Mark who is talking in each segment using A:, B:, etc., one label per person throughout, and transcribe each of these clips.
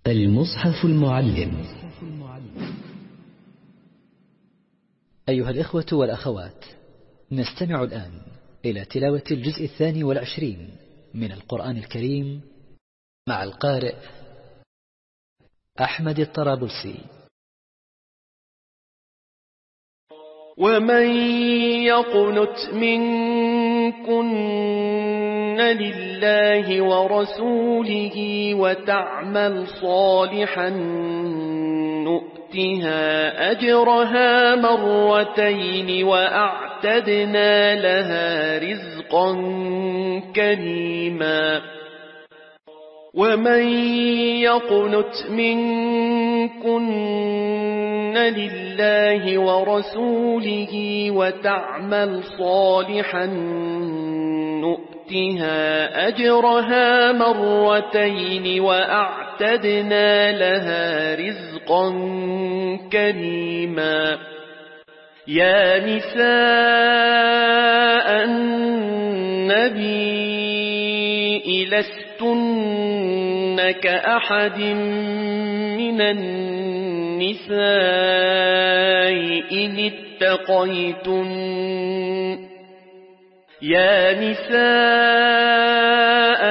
A: المصحف المعلم.
B: أيها الإخوة والأخوات، نستمع الآن إلى تلاوة الجزء 22 من القرآن الكريم مع القارئ أحمد الطرابلسي.
C: ومن يقنت منكن لله ورسوله وتعمل صالحا نؤتها أجرها مرتين وأعتدنا لها رزقا كريما. ومن يقنت منكن لله ورسوله وتعمل صالحا نؤتها أجرها مرتين وأعتدنا لها رزقا كريما. يا نساء النبي لستن كأحد من النساء إن اتقيتن. يا نساء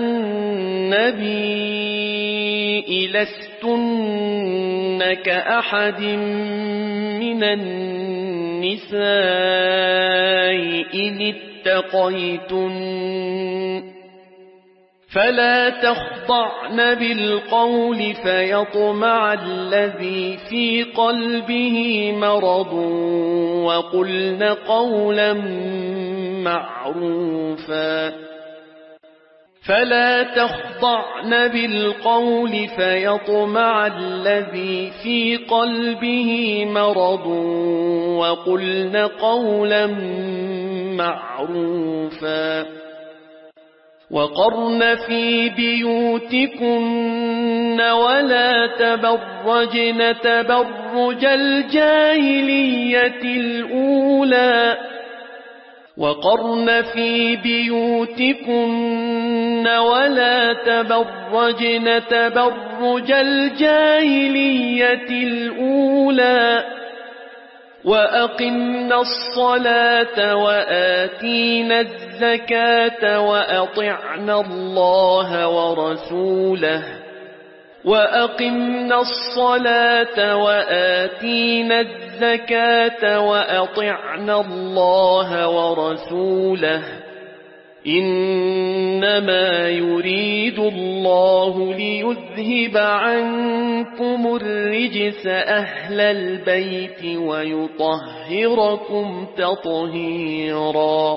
C: النبي لستن كأحد من النساء إن اتقيتن فلا تخضعن بالقول فيطمع الذي في قلبه مرض وقلن قولا معروفا. فلا تخضعن بالقول فيطمع الذي في قلبه مرض وقلن قولا معروفا. وقرن في بيوتكن ولا تبرجن تبرج الجاهلية الأولى. وقرن في بيوتكن ولا تبرجن تبرج الجاهلية الأولى. وأقمنا الصلاة وآتينا الزكاة وأطعنا الله ورسوله. وأقمنا الصلاة وآتينا الزكاة وأطعنا الله ورسوله. إنما يريد الله ليذهب عنكم الرجس أهل البيت ويطهركم تطهيرا.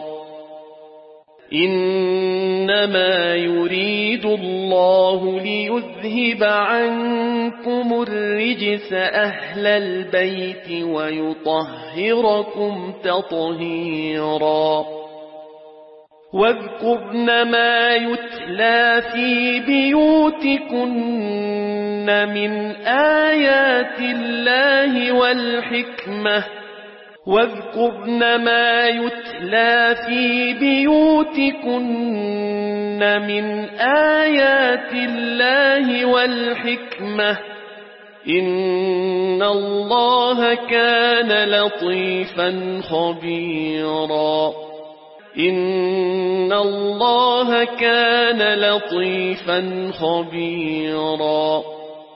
C: إنما يريد الله ليذهب عنكم الرجس أهل البيت ويطهركم تطهيرا. واذكرن ما يتلى في بيوتكن من آيات الله والحكمة. واذكرن ما يتلى في بيوتكن من آيات الله والحكمة. إن الله كان لطيفا خبيرا. إن الله كان لطيفا خبيرا.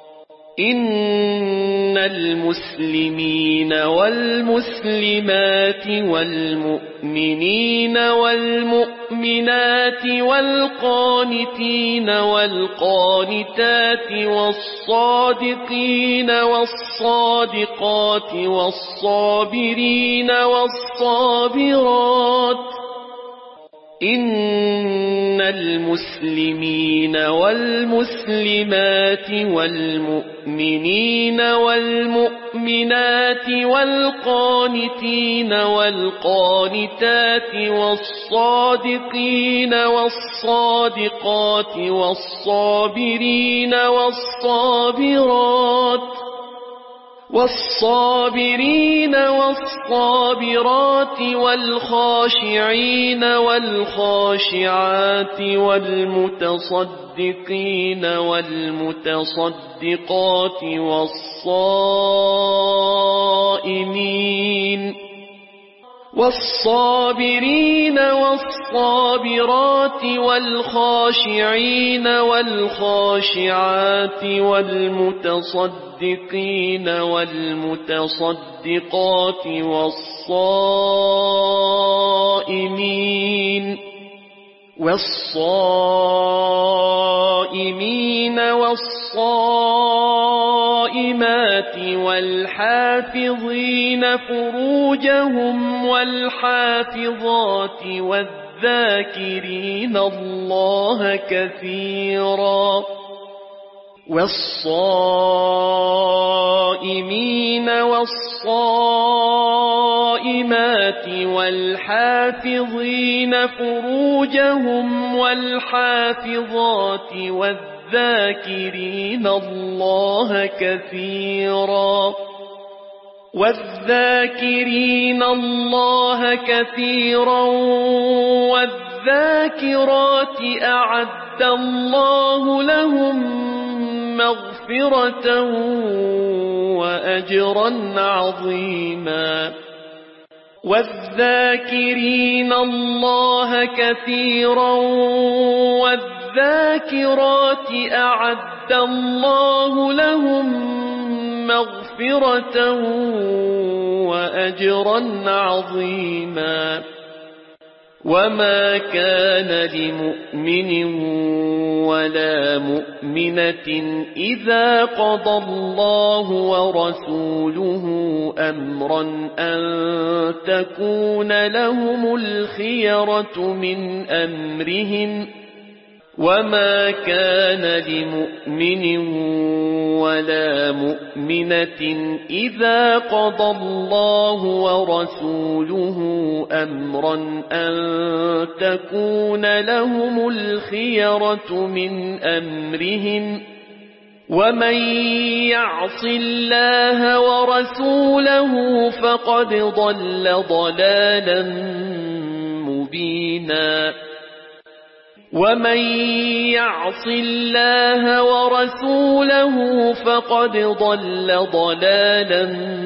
C: إن المسلمين والمسلمات والمؤمنين والمؤمنات والقانتين والقانتات والصادقين والصادقات والصابرين والصابرات. إن المسلمين والمسلمات والمؤمنين والمؤمنات والقانتين والقانتات والصادقين والصادقات والصابرين والصابرين والصابرات والخاشعين والخاشعات والمتصدقين والمتصدقين والمتصدقات والصابرين والصابرات والخاشعين والخاشعات والمتصدقين والمتصدقات والصائمين والصائمات والحافظين فروجهم والحافظات والذاكرين الله كثيرا والصائمين والصائمات والحافظين فروجهم والحافظات والذاكرين الله كثيرا والذاكرات أعد الله لهم مغفرة وأجرا عظيما والذاكرين الله كثيرا والذاكرات أعد الله لهم مغفرة وأجرا عظيما وما كان لمؤمن ولا مؤمنة إذا قضى الله ورسوله أمرا أن تكون لهم الخيرة من أمرهم وما كان لمؤمن ولا مؤمنة إذا قضى الله ورسوله أمرا أن تكون لهم الخيرة من أمرهم ومن يعص الله ورسوله فقد ضل ضلالا مبينا ومن يعص الله ورسوله فقد ضل ضلالا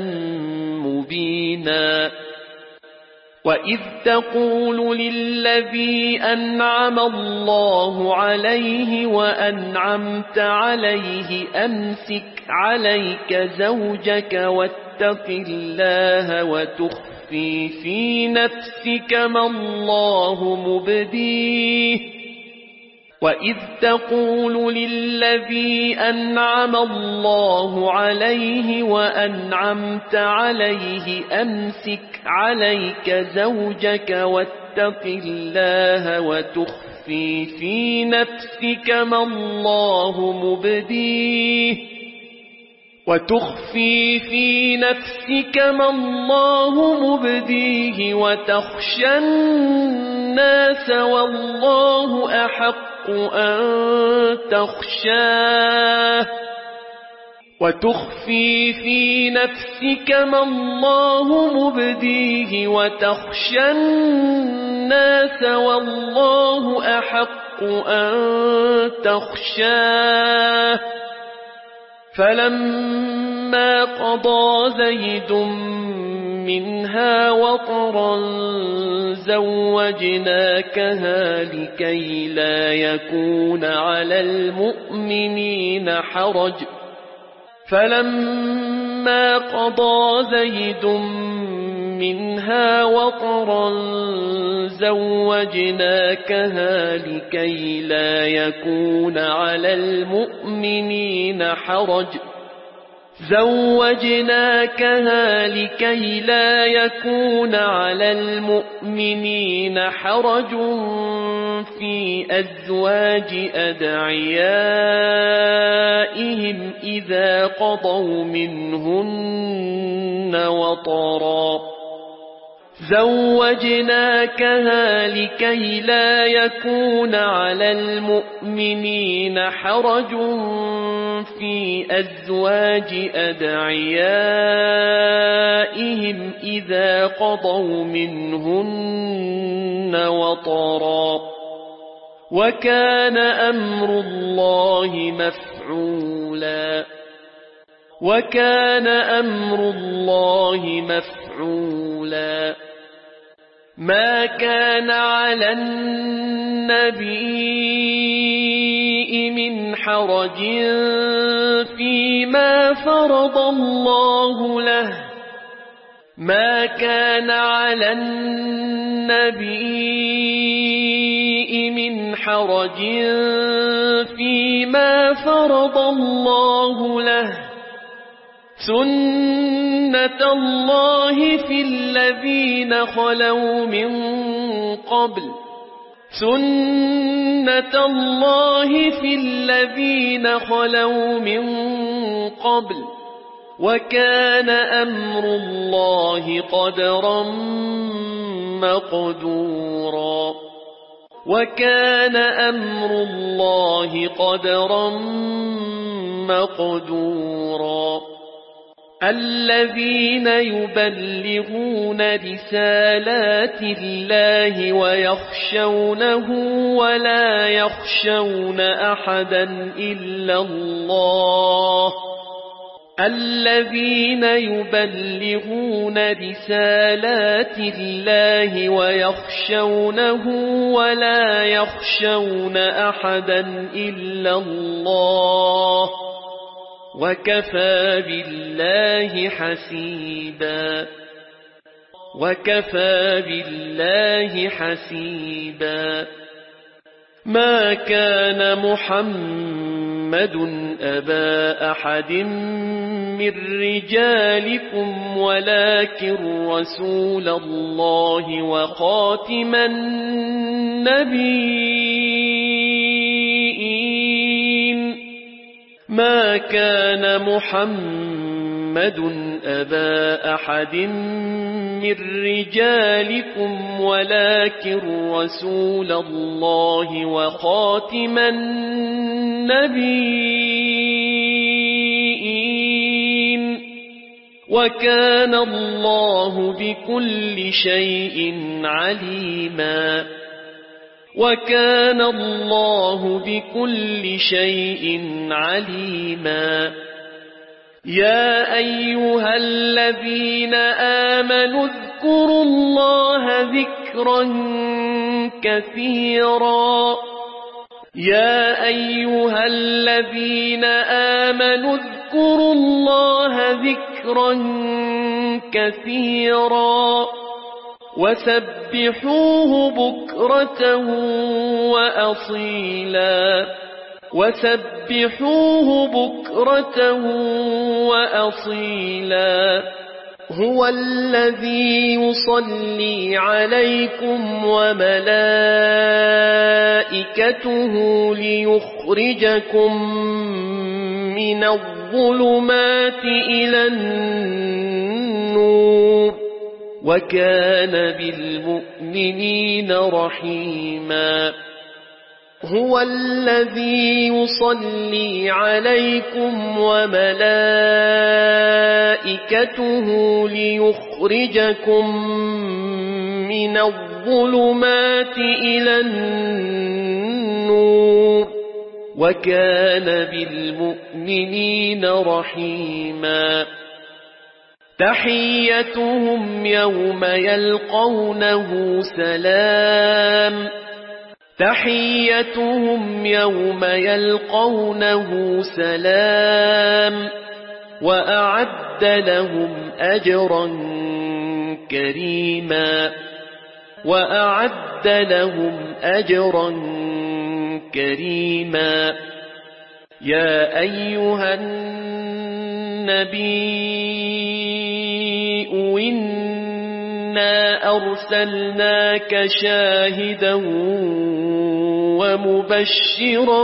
C: مبينا وإذ تقول للذي أنعم الله عليه وأنعمت عليه أمسك عليك زوجك واتق الله وتخفي في نفسك ما الله مبديه وإذ تقول للذي أنعم الله عليه وأنعمت عليه أمسك عليك زوجك واتق الله وتخفي في نفسك ما الله مبديه وتخشى الناس والله أحق أن تخشاه وتخفي في نفسك ما الله مبديه وتخشى الناس والله أحق أن تخشاه فلما قضى زيد منها وطرا زوجناكها لكي لا يكون على المؤمنين حرج فلما قضى زيد منها وطرا زوجناكها لكي لا يكون على المؤمنين حرج في أزواج أدعيائهم إذا قضوا منهن وطرا زوجناكها لكي لا يكون على المؤمنين حرج في أزواج أدعيائهم إذا قضوا منهن وطرا وكان أمر الله مفعولا وكان أمر الله مفعولا ما كان على النبي من حرج فيما فرض الله له ما كان على النبي من حرج فيما فرض الله له سنة الله في الذين خلوا من قبل سنة الله في الذين خلوا من قبل وكان أمر الله قدرا مقدورا وكان أمر الله قدرا مقدورا الذين يبلغون رسالات الله ويخشونه ولا يخشون أحدا إلا الله الذين يبلغون رسالات الله ويخشونه ولا يخشون أحدا إلا الله وكفى بالله حسيبا وكفى بالله حسيبا ما كان محمد أبا أحد من رجالكم ولكن رسول الله وخاتم النبيين ما كان محمد أبا أحد من رجالكم ولكن رسول الله وخاتم النبيين وكان الله بكل شيء عليما وكان الله بكل شيء عليما يا أيها الذين آمنوا اذكروا الله ذكرا كثيرا يا أيها الذين آمنوا اذكروا الله ذكرا كثيرا وسبحوه بكرة وأصيلا وسبحوه بكرة وأصيلا هو الذي يصلي عليكم وملائكته ليخرجكم من الظلمات إلى النور وكان بالمؤمنين رحيما هو الذي يصلي عليكم وملائكته ليخرجكم من الظلمات إلى النور وكان بالمؤمنين رحيما تحيتهم يوم يلقونه سلام تحيتهم يوم يلقونه سلام وأعد لهم أجرا كريما وأعد لهم أجرا كريما يا أيها النبي إنا أرسلناك شاهدا ومبشرا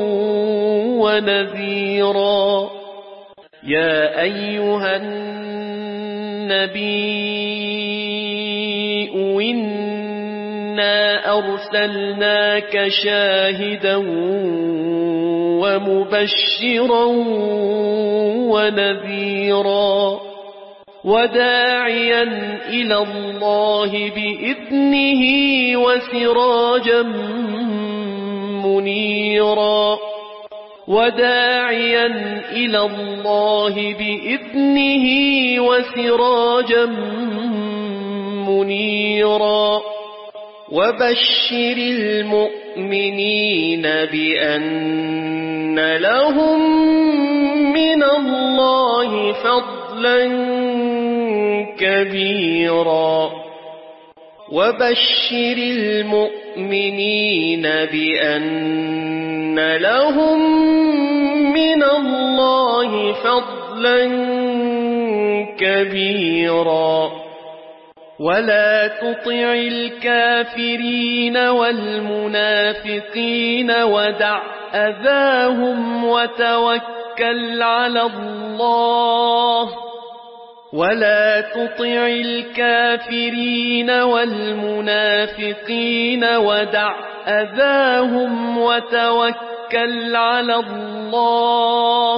C: ونذيرا يا أيها النبي إنا أرسلناك شاهدا ومبشرا ونذيرا وداعيا إلى الله بإذنه وسراجا منيرا وداعيا إلى الله بإذنه وسراجا منيرا وبشر المؤمنين بأن لهم من الله فضلا كبيرا وبشر المؤمنين بأن لهم من الله فضلا كبيرا ولا تطع الكافرين والمنافقين ودع أذاهم وتوكل على الله ولا تطع الكافرين والمنافقين ودع أذاهم وتوكل على الله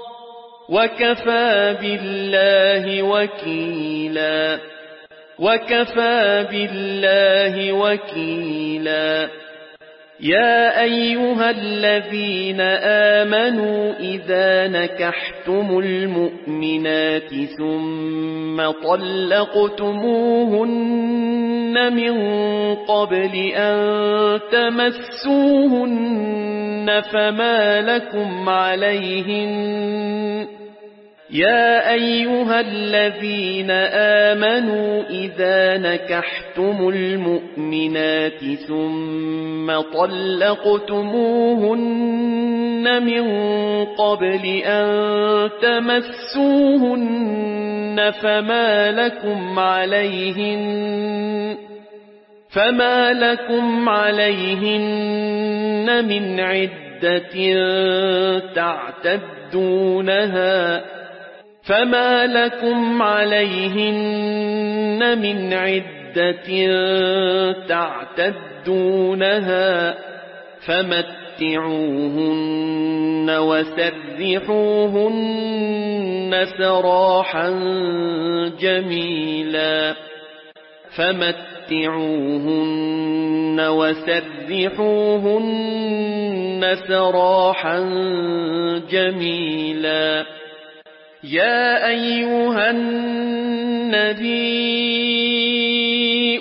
C: وكفى بالله وكيلا وكفى بالله وكيلا يا أيها الذين آمنوا إذا نكحتم المؤمنات ثم طلقتموهن من قبل أن تمسوهن فما لكم عليهن يا أيها الذين آمنوا إذا نكحتم المؤمنات ثم طلقتموهن من قبل أن تمسوهن فما لكم عليهن من عدة تعتدونها فمتعوهن وسرحوهن سراحا جميلا يا أيها النبي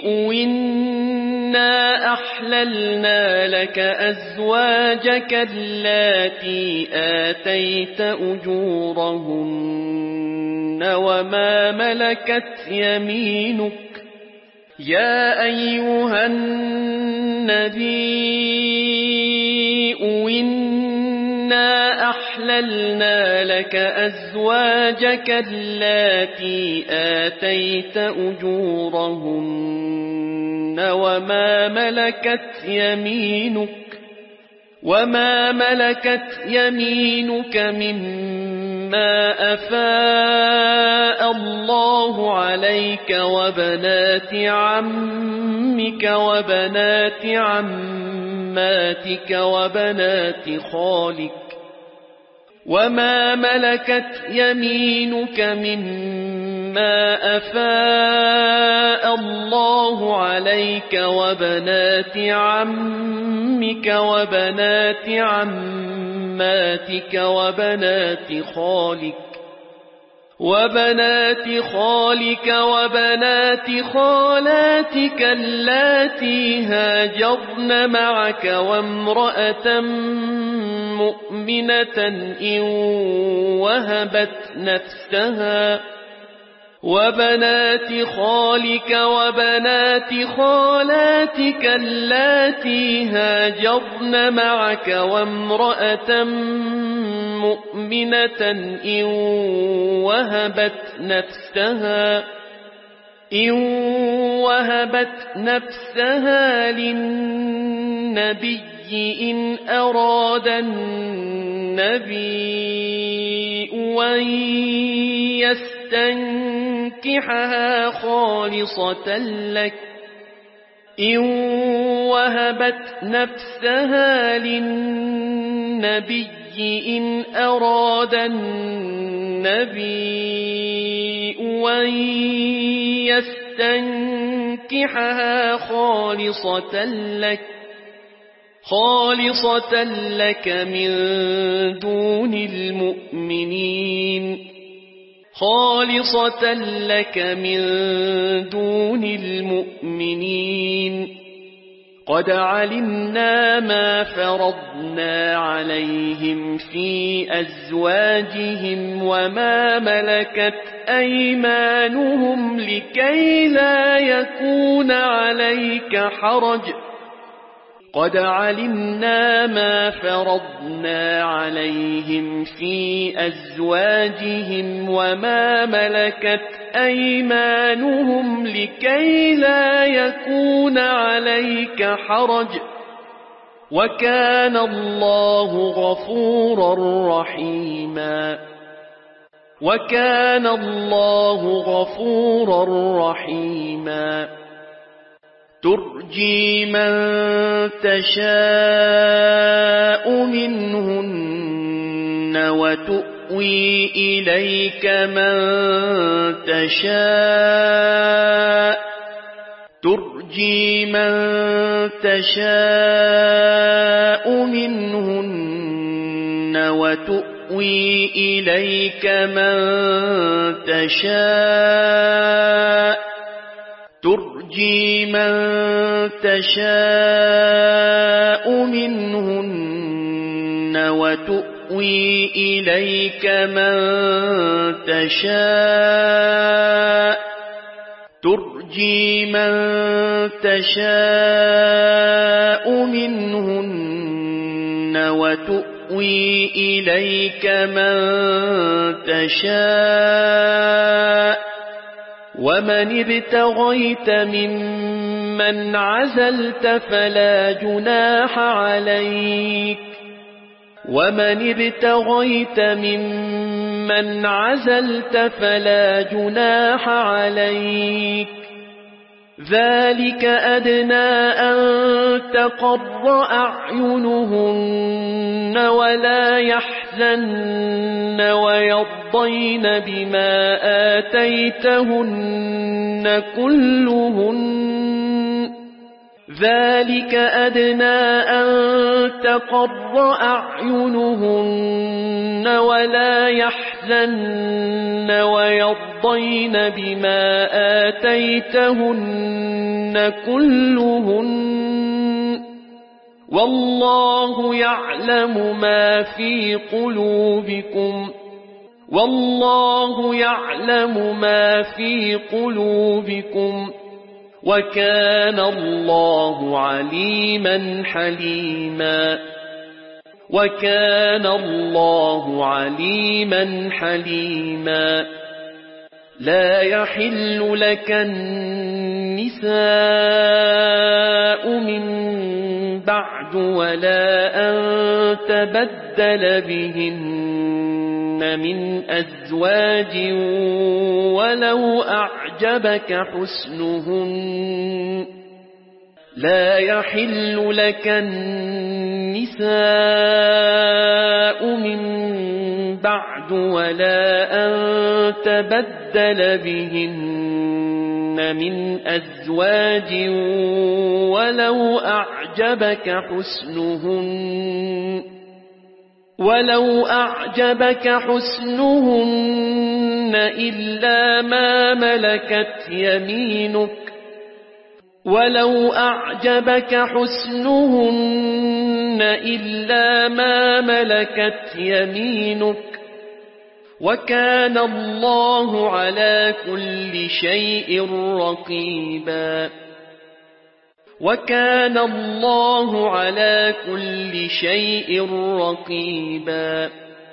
C: إنا أحللنا لك أزواجك اللاتي آتيت أجورهن وما ملكت يمينك يا أيها النبي إنا أحللنا لك أزواجك اللاتي آتيت أجورهن وما ملكت يمينك مما أفاء الله عليك وبنات عمك وبنات عماتك وبنات خالك وما ملكت يمينك مما أفاء الله عليك وبنات عمك وبنات عماتك وبنات خالك وبنات خالاتك اللاتي هاجرن معك وامرأة مؤمنة إن وهبت نفسها وبنات خالك وبنات خالاتك اللاتي هاجرن معك وامرأة مؤمنة إن وهبت نفسها للنبي إن أراد النبي أن يستنكحها خالصة لك إن وهبت نفسها للنبي إن أراد النبي أن يستنكحها خالصة لك خالصة لك من دون المؤمنين خالصة لك من دون المؤمنين قد علمنا ما فرضنا عليهم في أزواجهم وما ملكت أيمانهم لكي لا يكون عليك حرج قد علمنا ما فرضنا عليهم في أزواجهم وما ملكت أيمانهم لكي لا يكون عليك حرج وكان الله غفورا رحيما وكان الله غفورا رحيما ترجي من تشاء منهن وتؤوي إليك من تشاء ترجي من تشاء منهن وتؤوي إليك من تشاء ترجي من تشاء منهن وتؤوي إليك من تشاء ترجي من تشاء منهن وتؤوي إليك من تشاء ومن ابتغيت ممن عزلت فلا جناح عليك ومن ابتغيت ممن عزلت فلا جناح عليك ذلك أدنى أن تقر أعينهن ولا يحزن ويرضين بما آتيتهن كلهن ذلك أدنى أن تقر أعينهن ولا يحزن ويرضين بما آتيتهن كلهن والله يعلم ما في قلوبكم والله يعلم ما في قلوبكم وكان الله عليما حليما وكان الله عليما حليما لا يحل لك النساء من بعد ولا أن تبدل بهن من أزواج ولو أعجبك حسنهن لا يحل لك النساء من بعد ولا أن تبدل بهن من أزواج ولو أعجبك حسنهن إلا ما ملكت يمينك ولو أعجبك حسنهن إلا ما ملكت يمينك وكان الله على كل شيء رقيبا وكان الله على كل شيء رقيبا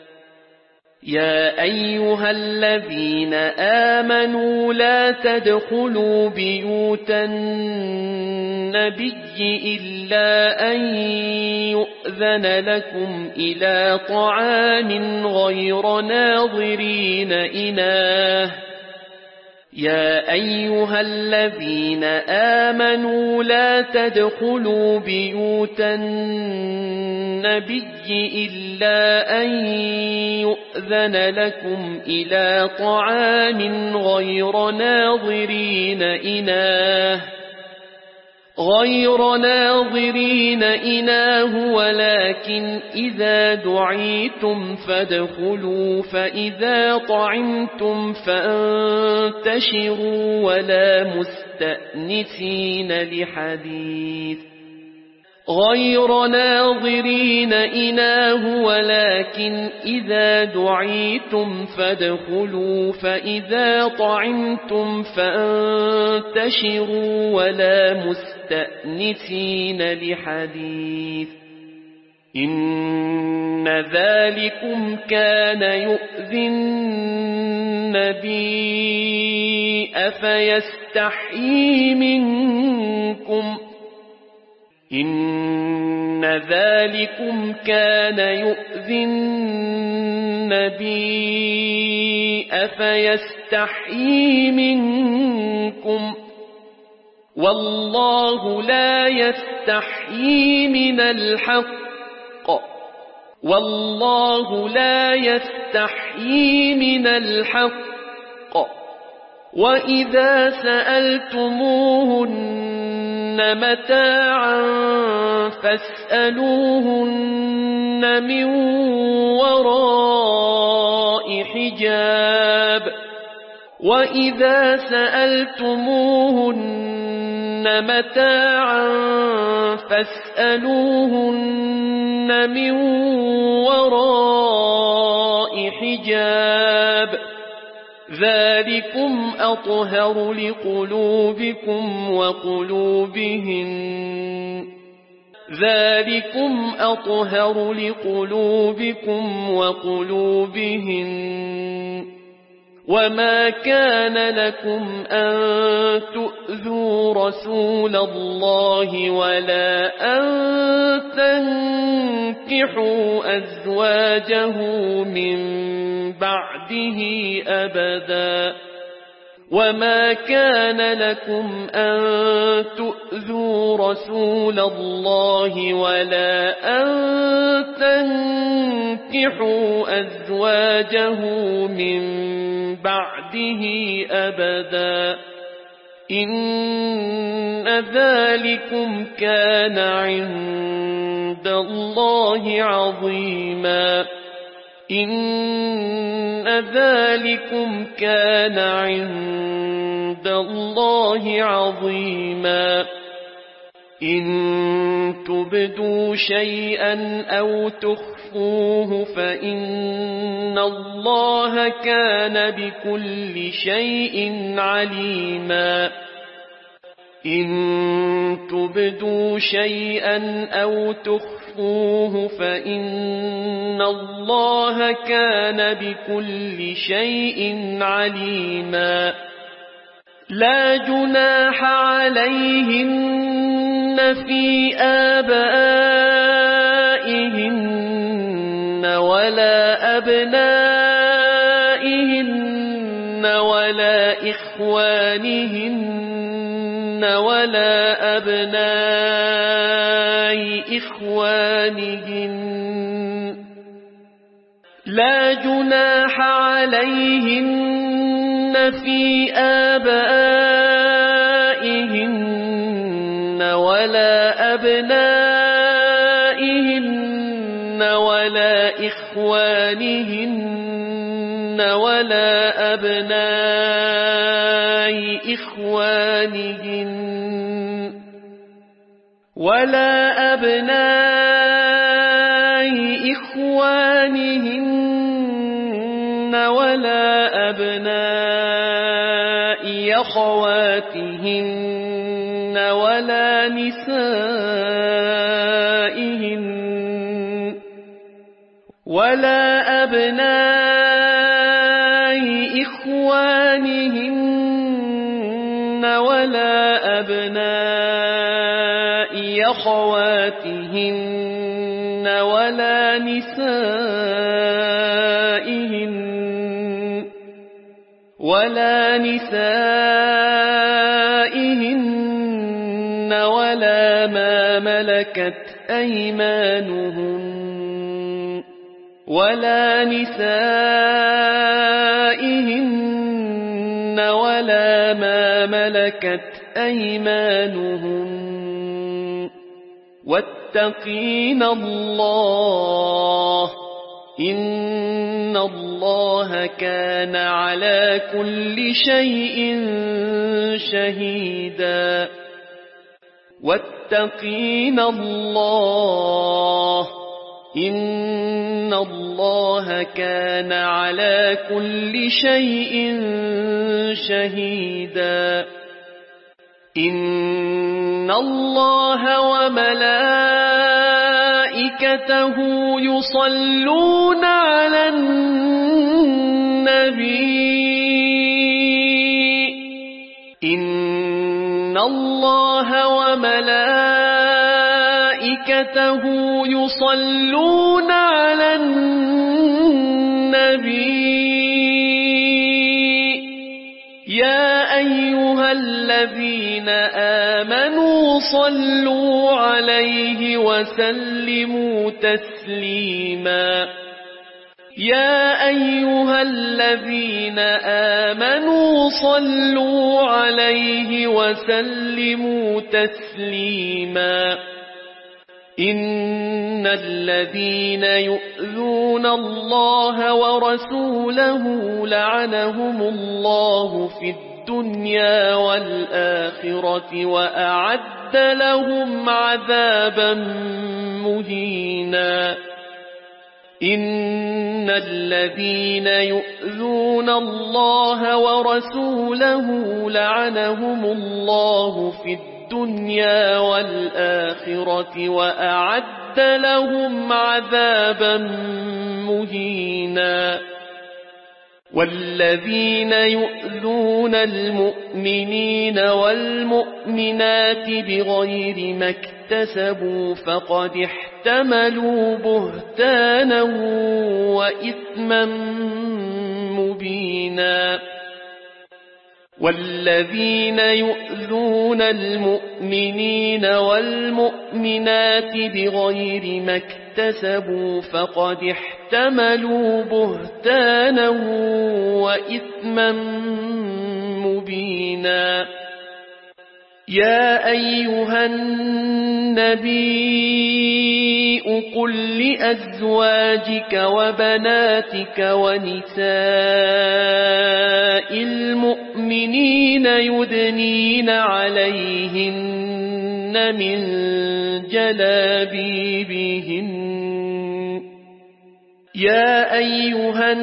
C: يا أيها الذين آمنوا لا تدخلوا بيوت النبي إلا أن يؤذن لكم إلى طعام غير ناظرين إناه يا أيها الذين آمنوا لا تدخلوا بيوت النبي إلا أن يؤذن لكم إلى طعام غير ناظرين إناه غير ناظرين إناه ولكن إذا دعيتم فادخلوا فإذا طعمتم فانتشروا ولا مستأنسين لحديث غير ناظرين إناه ولكن إذا دعيتم فادخلوا فإذا طعمتم فانتشروا ولا مستأنسين لحديث إن ذلكم كان يؤذي النبي أفيستحيي منكم إن ذلكم كان يؤذي النبي أفيستحيي منكم والله لا يستحيي من الحق والله لا يستحيي من الحق وإذا سألتموهن متاعا فاسألوهن من وراء حجاب وإذا سألتموهن متاعا فاسألوهن من وراء حجاب ذلكم أطهر لقلوبكم وقلوبهن ذلكم أطهر لقلوبكم وقلوبهن وما كان لكم أن تؤذوا رسول الله ولا أن تنكحوا أزواجه من بعده أبدا وما كان لكم أن تؤذوا رسول الله ولا أن تنكحوا أزواجه من بعده أبدا إن ذلكم كان عند الله عظيما إن ذلكم كان عند الله عظيما إن تبدوا شيئا أو تخفوه فإن الله كان بكل شيء عليما إن تبدوا شيئا أو تخفوه فإن الله كان بكل شيء عليما لا جناح عليهن في آبائهن ولا أبنائهن ولا إخوانهن ولا أبناء إخوانهن لا جناح عليهن في آبائهن ولا أبنائهن ولا إخوانهن ولا أبناء إخوانهن ولا أبناء إخوانهن ولا أبناء أخواتهن ولا نسائهن ولا أبناء إخوانهن ولا أبناء أخواتهن ولا نسائهن ولا ما ملكت أيمانهن ولا نسائهن ولا ما ملكت أيمانهن واتقين الله إن الله كان على كل شيء شهيدا واتقين الله إن الله كان على كل شيء شهيدا إن الله وملائكته يصلون على النبي إن الله وملائكته يصلون على النبي يا أيها الذين آمنوا صلوا عليه وسلموا تسليما يا أيها الذين آمنوا صلوا عليه وسلموا تسليما إن الذين يؤذون الله ورسوله لعنهم الله في الدنيا والآخرة وأعد لهم عذابا مهينا إن الذين يؤذون الله ورسوله لعنهم الله في الدنيا والآخرة وأعد لهم عذابا مهينا والذين يؤذون المؤمنين والمؤمنات بغير ما اكتسبوا فقد احتملوا بهتانا وإثما مبينا والذين يؤذون المؤمنين والمؤمنات بغير ما اكتسبوا فقد احتملوا بهتانا وإثما مبينا يا أيها النبي قل لأزواجك وبناتك ونساء المؤمنين يدنين عليهن من جلابيبهن يا أيها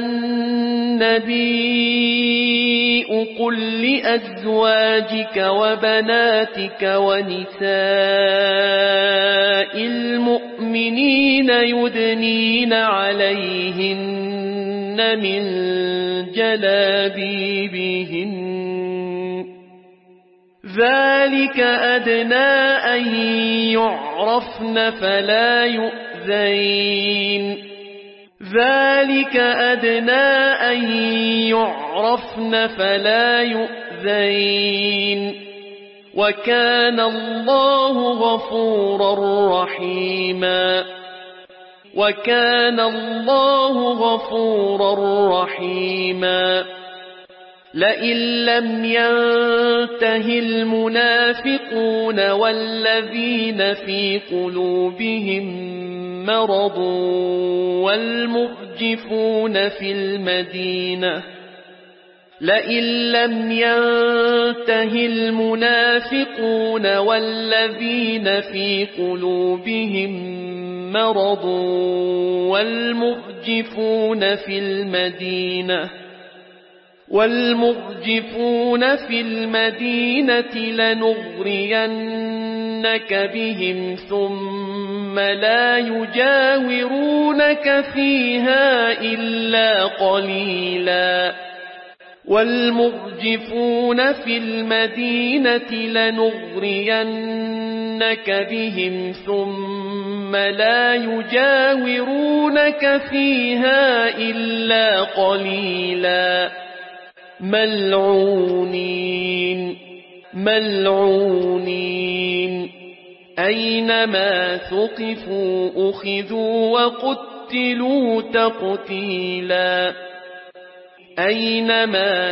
C: النبي قل لأزواجك وبناتك ونساء المؤمنين يدنين عليهن من جلابيبهن ذلك أدنى أن يعرفن فلا يؤذين ذلك أدنى أن يعرفن فلا يؤذين وكان الله غفورا رحيما وكان الله غفورا رحيما لئن لم ينته المنافقون والذين في قلوبهم مرض والمرجفون في المدينة لئن لم ينته المنافقون والذين في قلوبهم مرض والمرجفون في المدينة لنغرينك بهم ثم لا يجاورونك فيها إلا قليلا والمرجفون في المدينة لنغرينك بهم ثم لا يجاورونك فيها إلا قليلا ملعونين أينما ثقفوا أخذوا وقتلوا تقتيلا أينما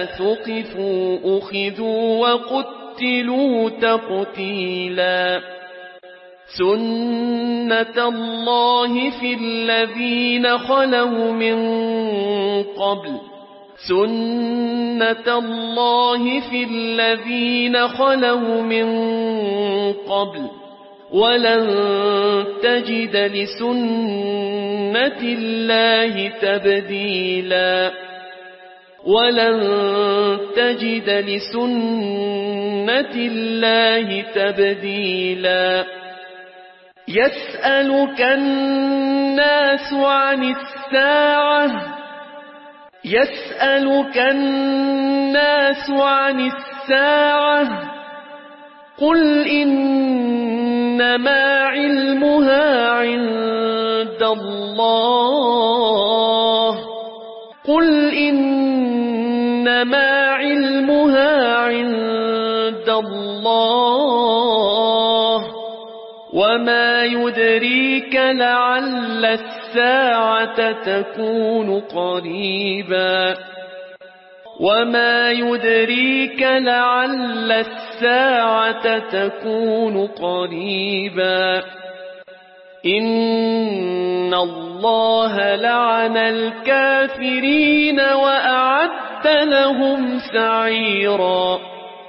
C: ثقفوا أخذوا وقتلوا تقتيلا سُنَّةَ اللَّهِ فِي الَّذِينَ خَلَوْا مِن قَبْلُ سُنَّةَ اللَّهِ في الَّذِينَ خَلَوْا مِن قَبْلُ وَلَن تَجِدَ لِسُنَّةِ اللَّهِ تَبْدِيلًا وَلَن تَجِدَ لِسُنَّةِ اللَّهِ تَبْدِيلًا يَسْأَلُكَ النَّاسُ عَنِ السَّاعَةِ قُلْ إِنَّمَا عِلْمُهَا عِندَ اللَّهِ وَمَا يُدْرِيكَ لَعَلَّ السَّاعَةَ تَكُونُ قَرِيبًا وَمَا يُدْرِيكَ لَعَلَّ السَّاعَةَ تَكُونُ قَرِيبًا إِنَّ اللَّهَ لَعَنَ الْكَافِرِينَ وَأَعَدَّ لَهُمْ سَعِيرًا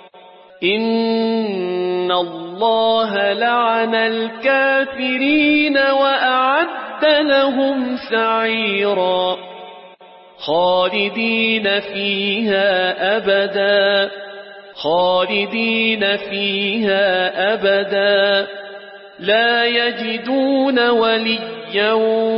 C: إِنَّ اللَّهَ لَعَنَ الْكَافِرِينَ وَأَعَدَّ لَهُمْ سَعِيرًا خَالِدِينَ فِيهَا أَبَدًا لَا يَجِدُونَ وَلِيًّا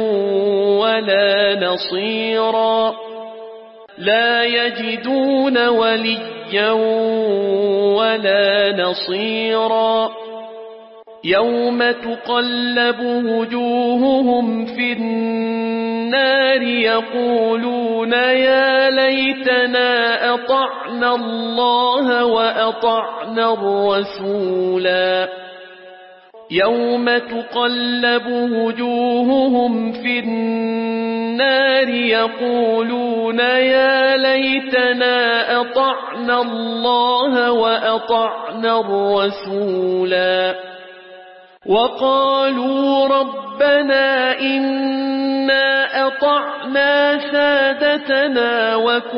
C: وَلَا نَصِيرًا يَوْمَ تُقَلَّبُ وُجُوهُهُمْ فِي النَّارِ يَقُولُونَ يَا لَيْتَنَا أَطَعْنَا اللَّهَ وَأَطَعْنَا الرَّسُولَا يَوْمَ تُقَلَّبُ وُجُوهُهُمْ فِي النَّارِ يَقُولُونَ يَا لَيْتَنَا أَطَعْنَا اللَّهَ وَأَطَعْنَا الرَّسُولَا وَقَالُوا رَبَّنَا إِنَّا أَطَعْنَا سَادَتَنَا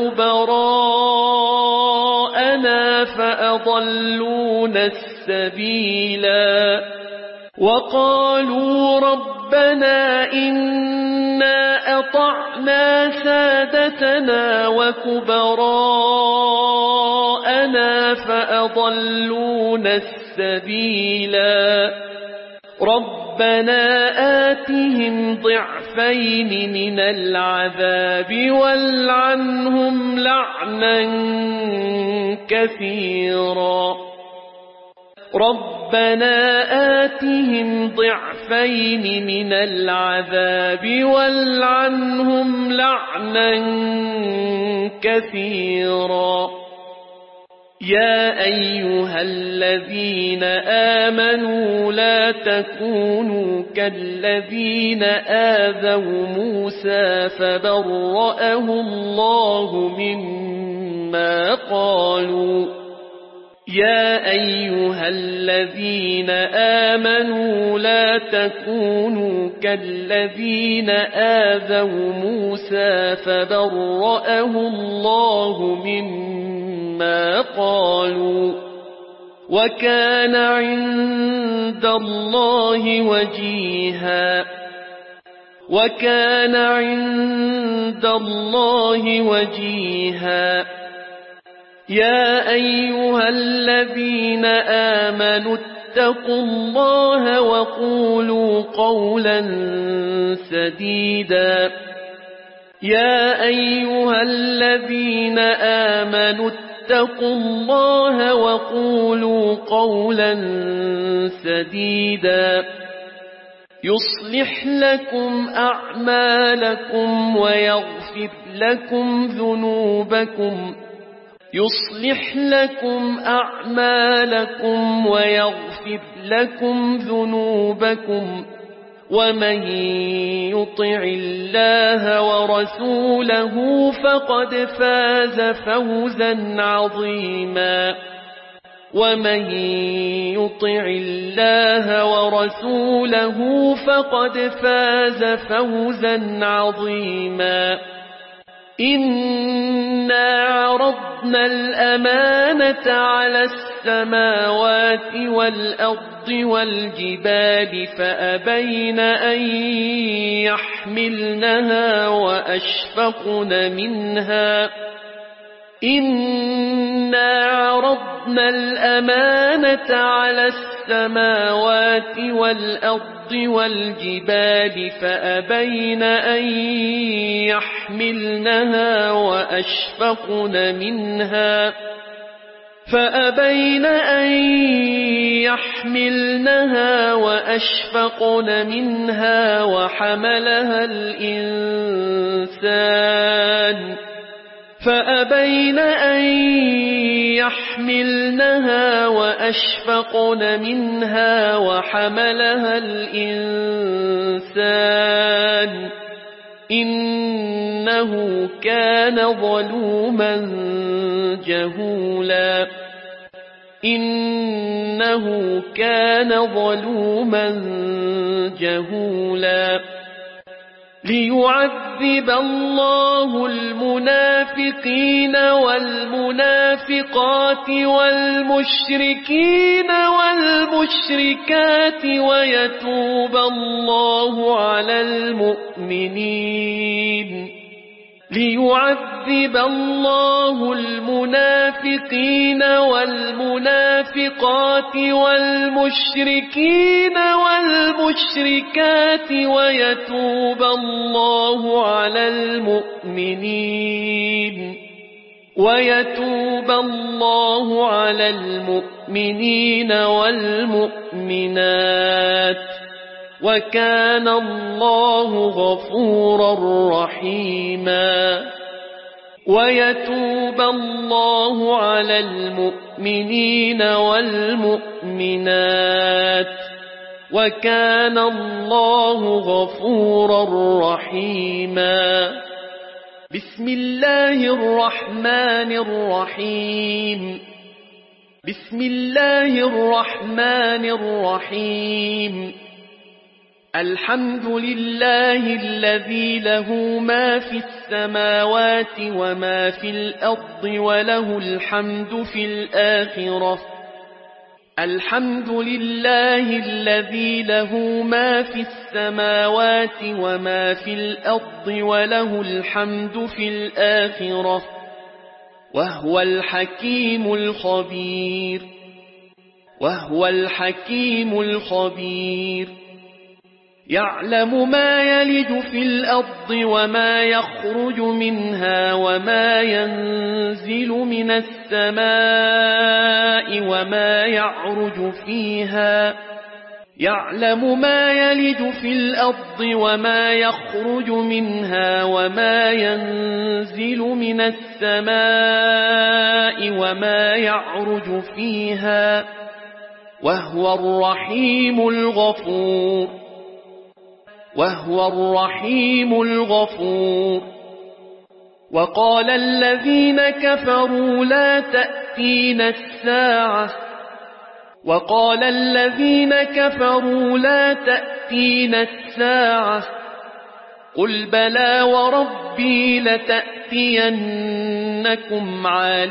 C: وَكُبَرَاءَنَا فَأَضَلُّونَا السَّبِيلَا وَقَالُوا رَبَّنَا إِنَّا أَطَعْنَا سَادَتَنَا وَكُبَرَاءَنَا فَأَضَلُّونَا السَّبِيلَا رَبَّنَا آتِهِمْ ضِعْفَيْنِ مِنَ الْعَذَابِ وَالْعَنْهُمْ لَعْنًا كَثِيرًا رَبَّنَا آتِهِمْ ضِعْفَيْنِ مِنَ الْعَذَابِ وَالْعَنْهُمْ لَعْنًا كَثِيرًا يَا أَيُّهَا الَّذِينَ آمَنُوا لَا تَكُونُوا كَالَّذِينَ آذَوْا مُوسَى فَبَرَّأَهُ اللَّهُ مِمَّا قَالُوا يَا أَيُّهَا الَّذِينَ آمَنُوا لَا تَكُونُوا كَالَّذِينَ آذَوْا مُوسَى فَبَرَّأَهُ اللَّهُ مِمَّا قَالُوا وَكَانَ عِندَ اللَّهِ وَجِيهًا يَا أَيُّهَا الَّذِينَ آمَنُوا اتَّقُوا اللَّهَ وَقُولُوا قَوْلًا سَدِيدًا يَا أَيُّهَا الَّذِينَ آمَنُوا اتَّقُوا اللَّهَ وَقُولُوا قَوْلًا سَدِيدًا يُصْلِحْ لَكُمْ أَعْمَالَكُمْ وَيَغْفِرْ لَكُمْ ذُنُوبَكُمْ وَمَن يُطِعِ اللَّهَ وَرَسُولَهُ فَقَدْ فَازَ فَوْزًا عَظِيمًا ومن يطع الله ورسوله فقد فاز فوزا عظيما إنا عرضنا الأمانة على السماوات والأرض والجبال فأبين أن يحملنها وأشفقن منها إنا عرضنا الأمانة على السماوات والأرض والجبال فأبين أن يحملنها وأشفقن منها وحملها الإنسان إنه كان ظلوما جهولا ليعذب الله المنافقين والمنافقات والمشركين والمشركات ويتوب الله على المؤمنين ليعذب الله المنافقين والمنافقات والمشركين والمشركات ويتوب الله على المؤمنين والمؤمنات وكان الله غفورا رحيما ويتوب الله على المؤمنين والمؤمنات وكان الله غفورا رحيما بسم الله الرحمن الرحيم الحمد لله الذي له ما في السماوات وما في الأرض وله الحمد في الآخرة الحمد لله الذي له ما في السماوات وما في الأرض وله الحمد في الآخرة وهو الحكيم الخبير يعلم ما يلج في الأرض وما يخرج منها وما ينزل من السماء وما يعرج فيها يعلم ما يلج في الأرض وما يخرج منها وما ينزل من السماء وما يعرج فيها وهو الرحيم الغفور وقال الذين كفروا لا تأتينا الساعة قل بلى وربي لتأتينكم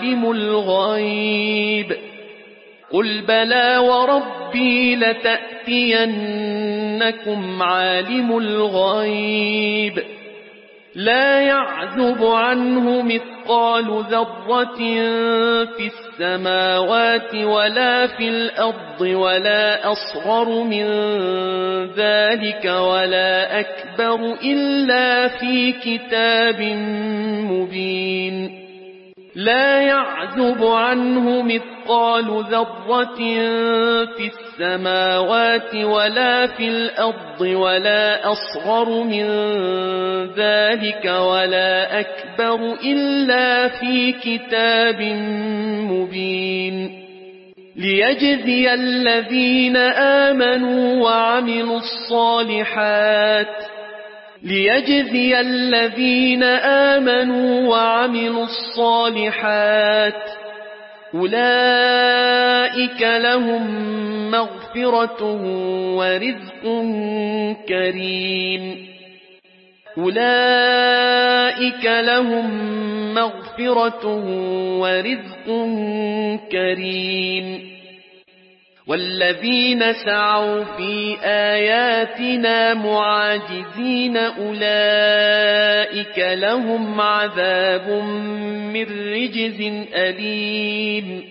C: عالم الغيب لا يعزب عنه مثقال ذرة في السماوات ولا في الأرض ولا أصغر من ذلك ولا أكبر إلا في كتاب مبين لا يعزب عنه مثقال ذرة في السماوات ولا في الأرض ولا أصغر من ذلك ولا أكبر إلا في كتاب مبين ليجزي الذين آمنوا وعملوا الصالحات أولئك لهم مغفرة ورزق كريم أولئك لهم مغفرة ورزق كريم والذين سعوا في آياتنا معاجزين أولئك لهم عذاب من رجز أليم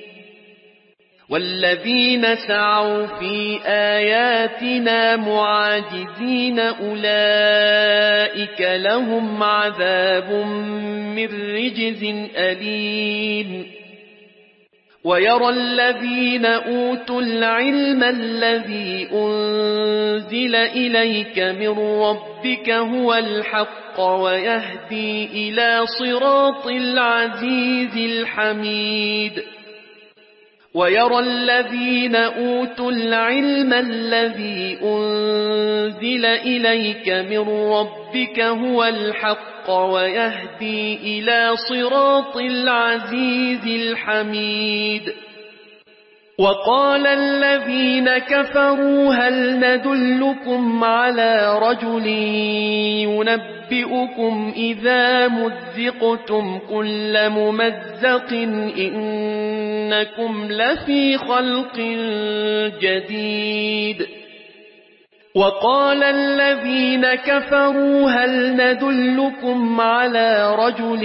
C: والذين سعوا في آياتنا معاجزين أولئك لهم عذاب من رجز أليم ويرى الذين أوتوا العلم الذي أنزل إليك من ربك هو الحق ويهدي إلى صراط العزيز الحميد ويرى الذين أوتوا العلم الذي أنزل إليك من ربك هو الحق ويهدي إلى صراط العزيز الحميد وقال الذين كفروا هل ندلكم على رجل ينبئكم إذا مزقتم كل ممزق إنكم لفي خلق جديد وقال الذين كفروا هل ندلكم على رجل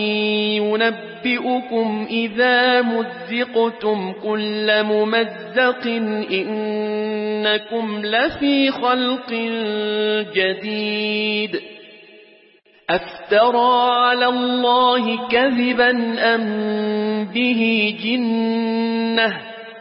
C: ينبئكم إذا مزقتم كل ممزق إنكم لفي خلق جديد أفترى على الله كذبا أم به جنة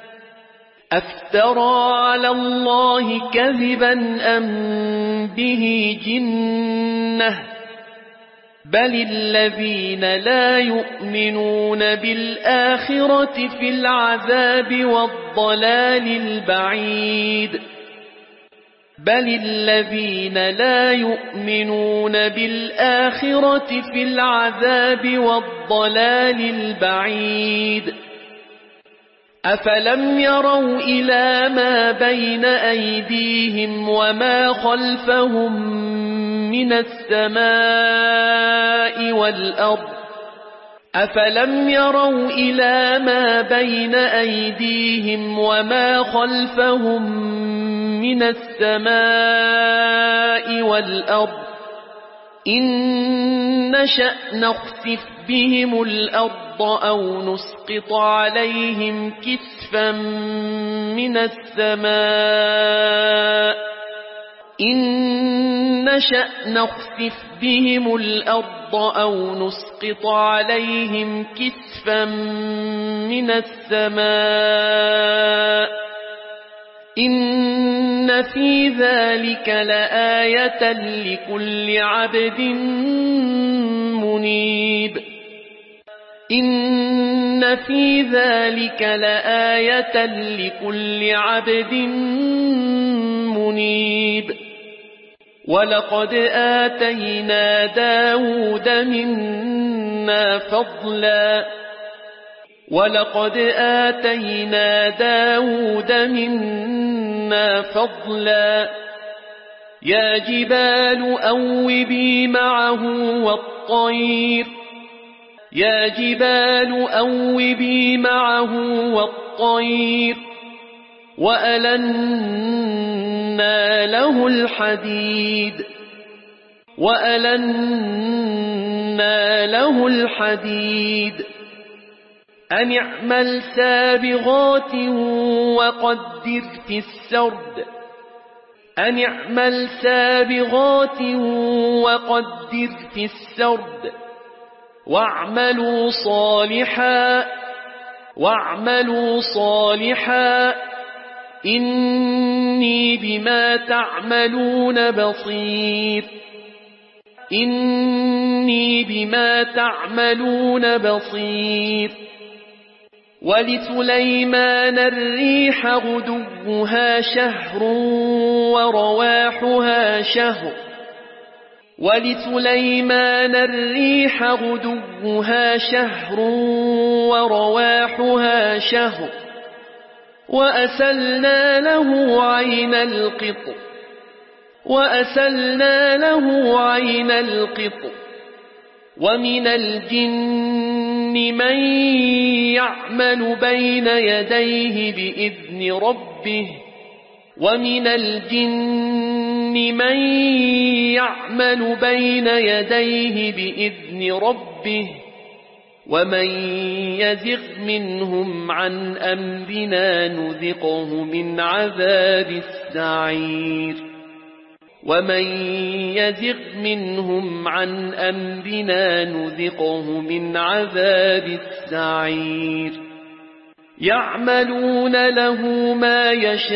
C: أفترى على الله كذبا أم به جنة بل الذين لا يؤمنون بالآخرة في العذاب والضلال البعيد بل الذين لا يؤمنون بالآخرة في العذاب والضلال البعيد أفلم يروا إلى ما بين أيديهم وما خلفهم من السماء والأرض أفلم يروا إلى ما بين أيديهم وما خلفهم من السماء والأرض إن نشأ نخسف بهم الأرض أو نسقط عليهم كسفا من السماء إن نشأ نخسف بهم الأرض أو نسقط عليهم كسفا من السماء إن في ذلك لآية لكل عبد منيب إن في ذلك لآية لكل عبد منيب ولقد آتينا داود منا فضلا ولقد آتينا داود منا فضلا يا جبال أوبي معه والطير يا جبال أوبي معه والطير وألنا له الحديد وألنا له الحديد أن اعمل سابغات وقدر في السرد أن اعمل سابغات وقدر في السرد واعملوا صالحا إني بما تعملون بصير إني بما تعملون بصير ولسليمان الريح غدوها شهر ورواحها شهر ولسليمان الريح غدوها شهر ورواحها شهر وأسلنا له عين القطر ومن الجن من يعمل بين يديه بإذن ربه ومن يزغ منهم عن أمرنا نذقه من عذاب السعير يعملون له ما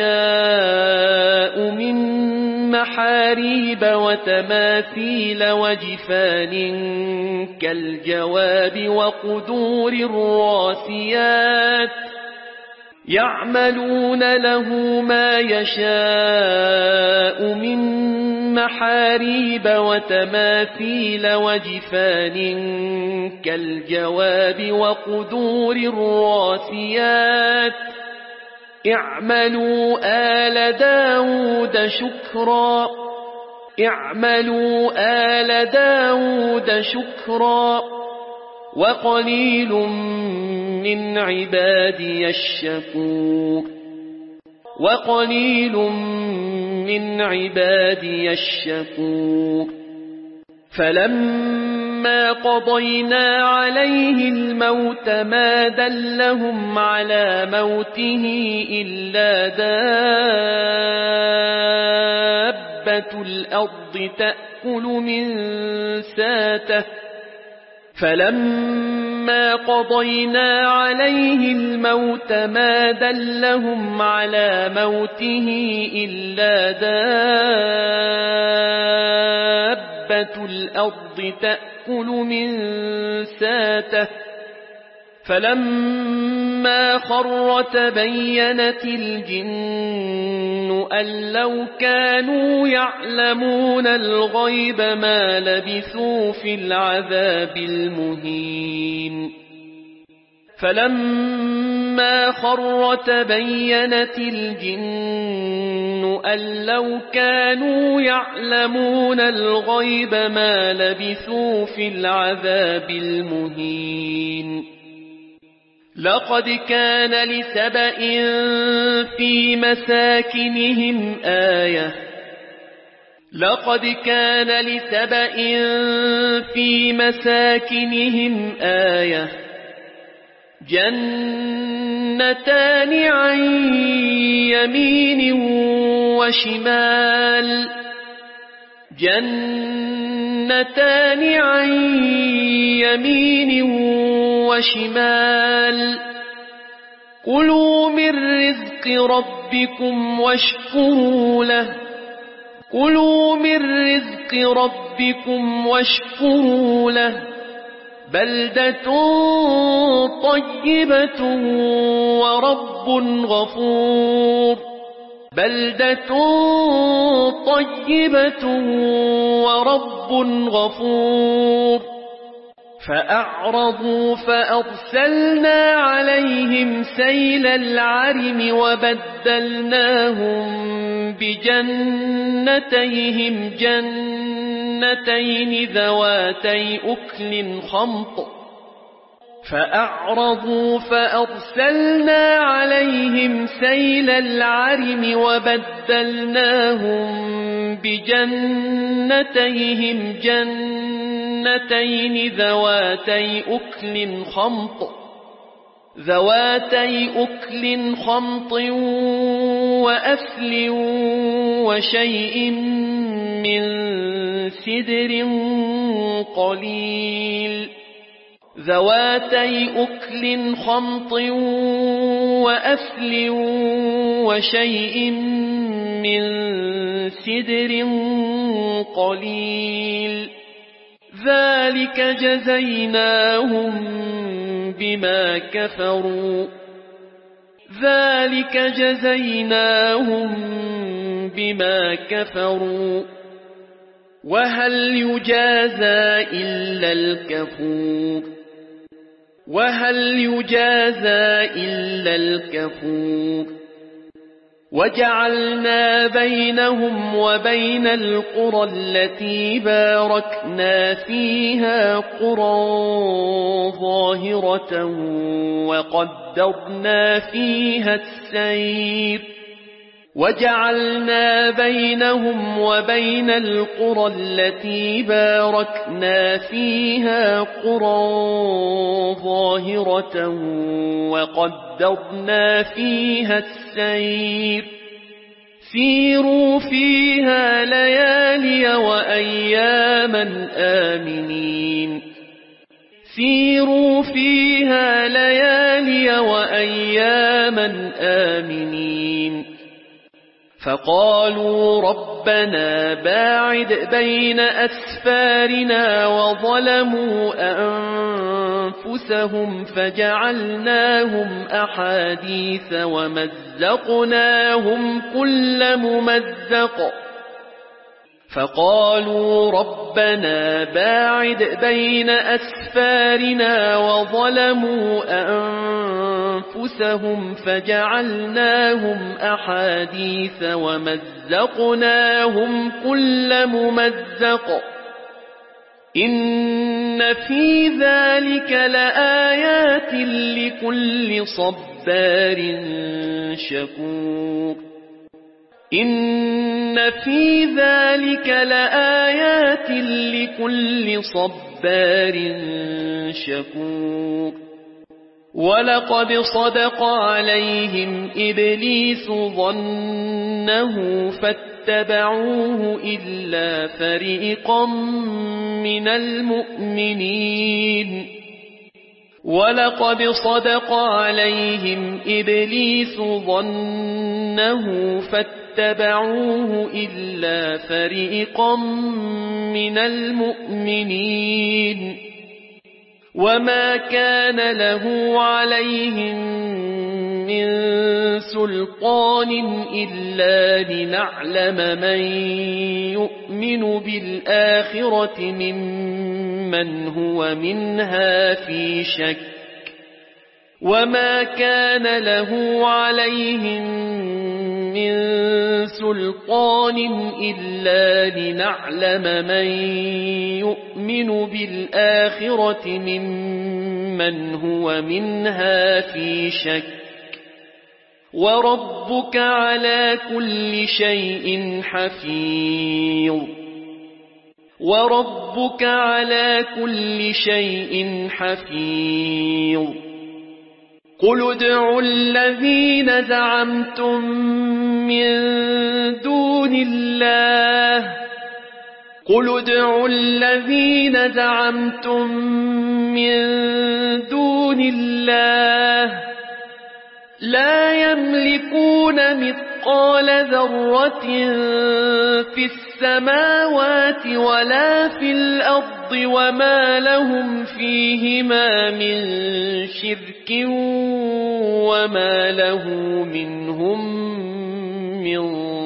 C: يشاء من محاريب وتماثيل وجفان كالجواب وقدور الراسيات اعملوا آل داود شكرا وقليل من عبادي الشكور فلما قضينا عليه الموت ما دلهم على موته إلا دابة الأرض تأكل من ساته فلما قضينا عليه الموت ما دلهم على موته إلا دابة الأرض تأكل من ساته فلما خر تبينت الجن أن لو كانوا يعلمون الغيب ما لبثوا في العذاب المهين فلما خر تبينت الجن أن لو كانوا يعلمون الغيب ما لبثوا في العذاب المهين لقد كان لسبإ في مساكنهم آية جنتان عن يمين وشمال كلوا من رزق ربكم واشكروا له بلدة طيبة ورب غفور فأعرضوا فأرسلنا عليهم سيل العرم وبدلناهم بجنتيهم جنتين ذواتي أكل خمط وأثل وشيء من سدر قليل ذلك جزيناهم بما كفروا وهل يجازى إلا الكفور وهل يجازى إلا الكفور وجعلنا بينهم وبين القرى التي باركنا فيها قرى ظاهرة وقدرنا فيها السير وجعلنا بينهم وبين القرى التي باركنا فيها قرى ظاهرة وقدرنا فيها السير سيروا فيها ليالي وأياما آمنين سيروا فيها ليالي وأياما آمنين فقالوا ربنا باعد بين أسفارنا وظلموا أنفسهم فجعلناهم أحاديث ومزقناهم كل ممزق فقالوا ربنا باعد بين أسفارنا وظلموا أنفسهم فجعلناهم أحاديث ومزقناهم كل ممزق إن في ذلك لآيات لكل صبار شكور إن في ذلك لآيات لكل صبار شكور ولقد صدق عليهم إبليس ظنه فاتبعوه إلا فريقا من المؤمنين ولقد صدق عليهم إبليس ظنه فاتبعوه إلا فريقا من المؤمنين وما كان له عليهم من سلطان إلا لنعلم من يؤمن بالآخرة ممن هو منها في شك وما كان له عليهم من سلطان إلا لنعلم من يؤمن بالآخرة ممن هو منها في شك وربك على كل شيء حفيظ وربك على كل شيء حفيظ قل ادعوا الذين زعمتم من دون الله قل ادعوا الذين زعمتم من دون الله لا يملكون مثقال ذرة في السماوات ولا في الأرض وما لهم فيهما من شرك وما له منهم من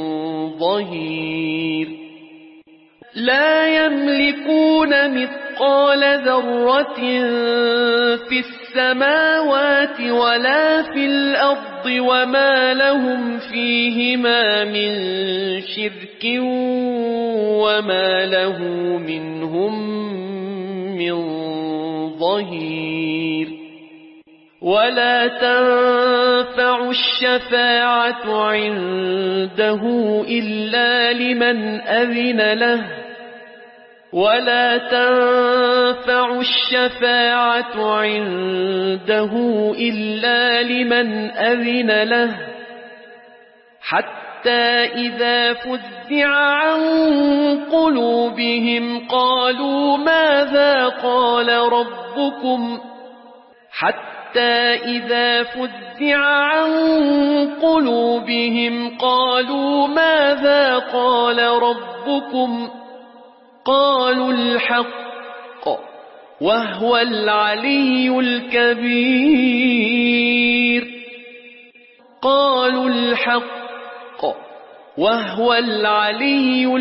C: ظهير لا يملكون مثقال ذرة في السماوات ولا في الأرض وما لهم فيهما من شرك وما له منهم من ظهير ولا تنفع الشفاعة عنده إلا لمن أذن له ولا تنفع الشفاعة عنده إلا لمن أذن له حتى إذا فزع عن قلوبهم قالوا ماذا قال ربكم حتى إذا فزع عن قلوبهم قالوا ماذا قال ربكم قالوا الحق وهو العلي الكبير قالوا الحق وهو العلي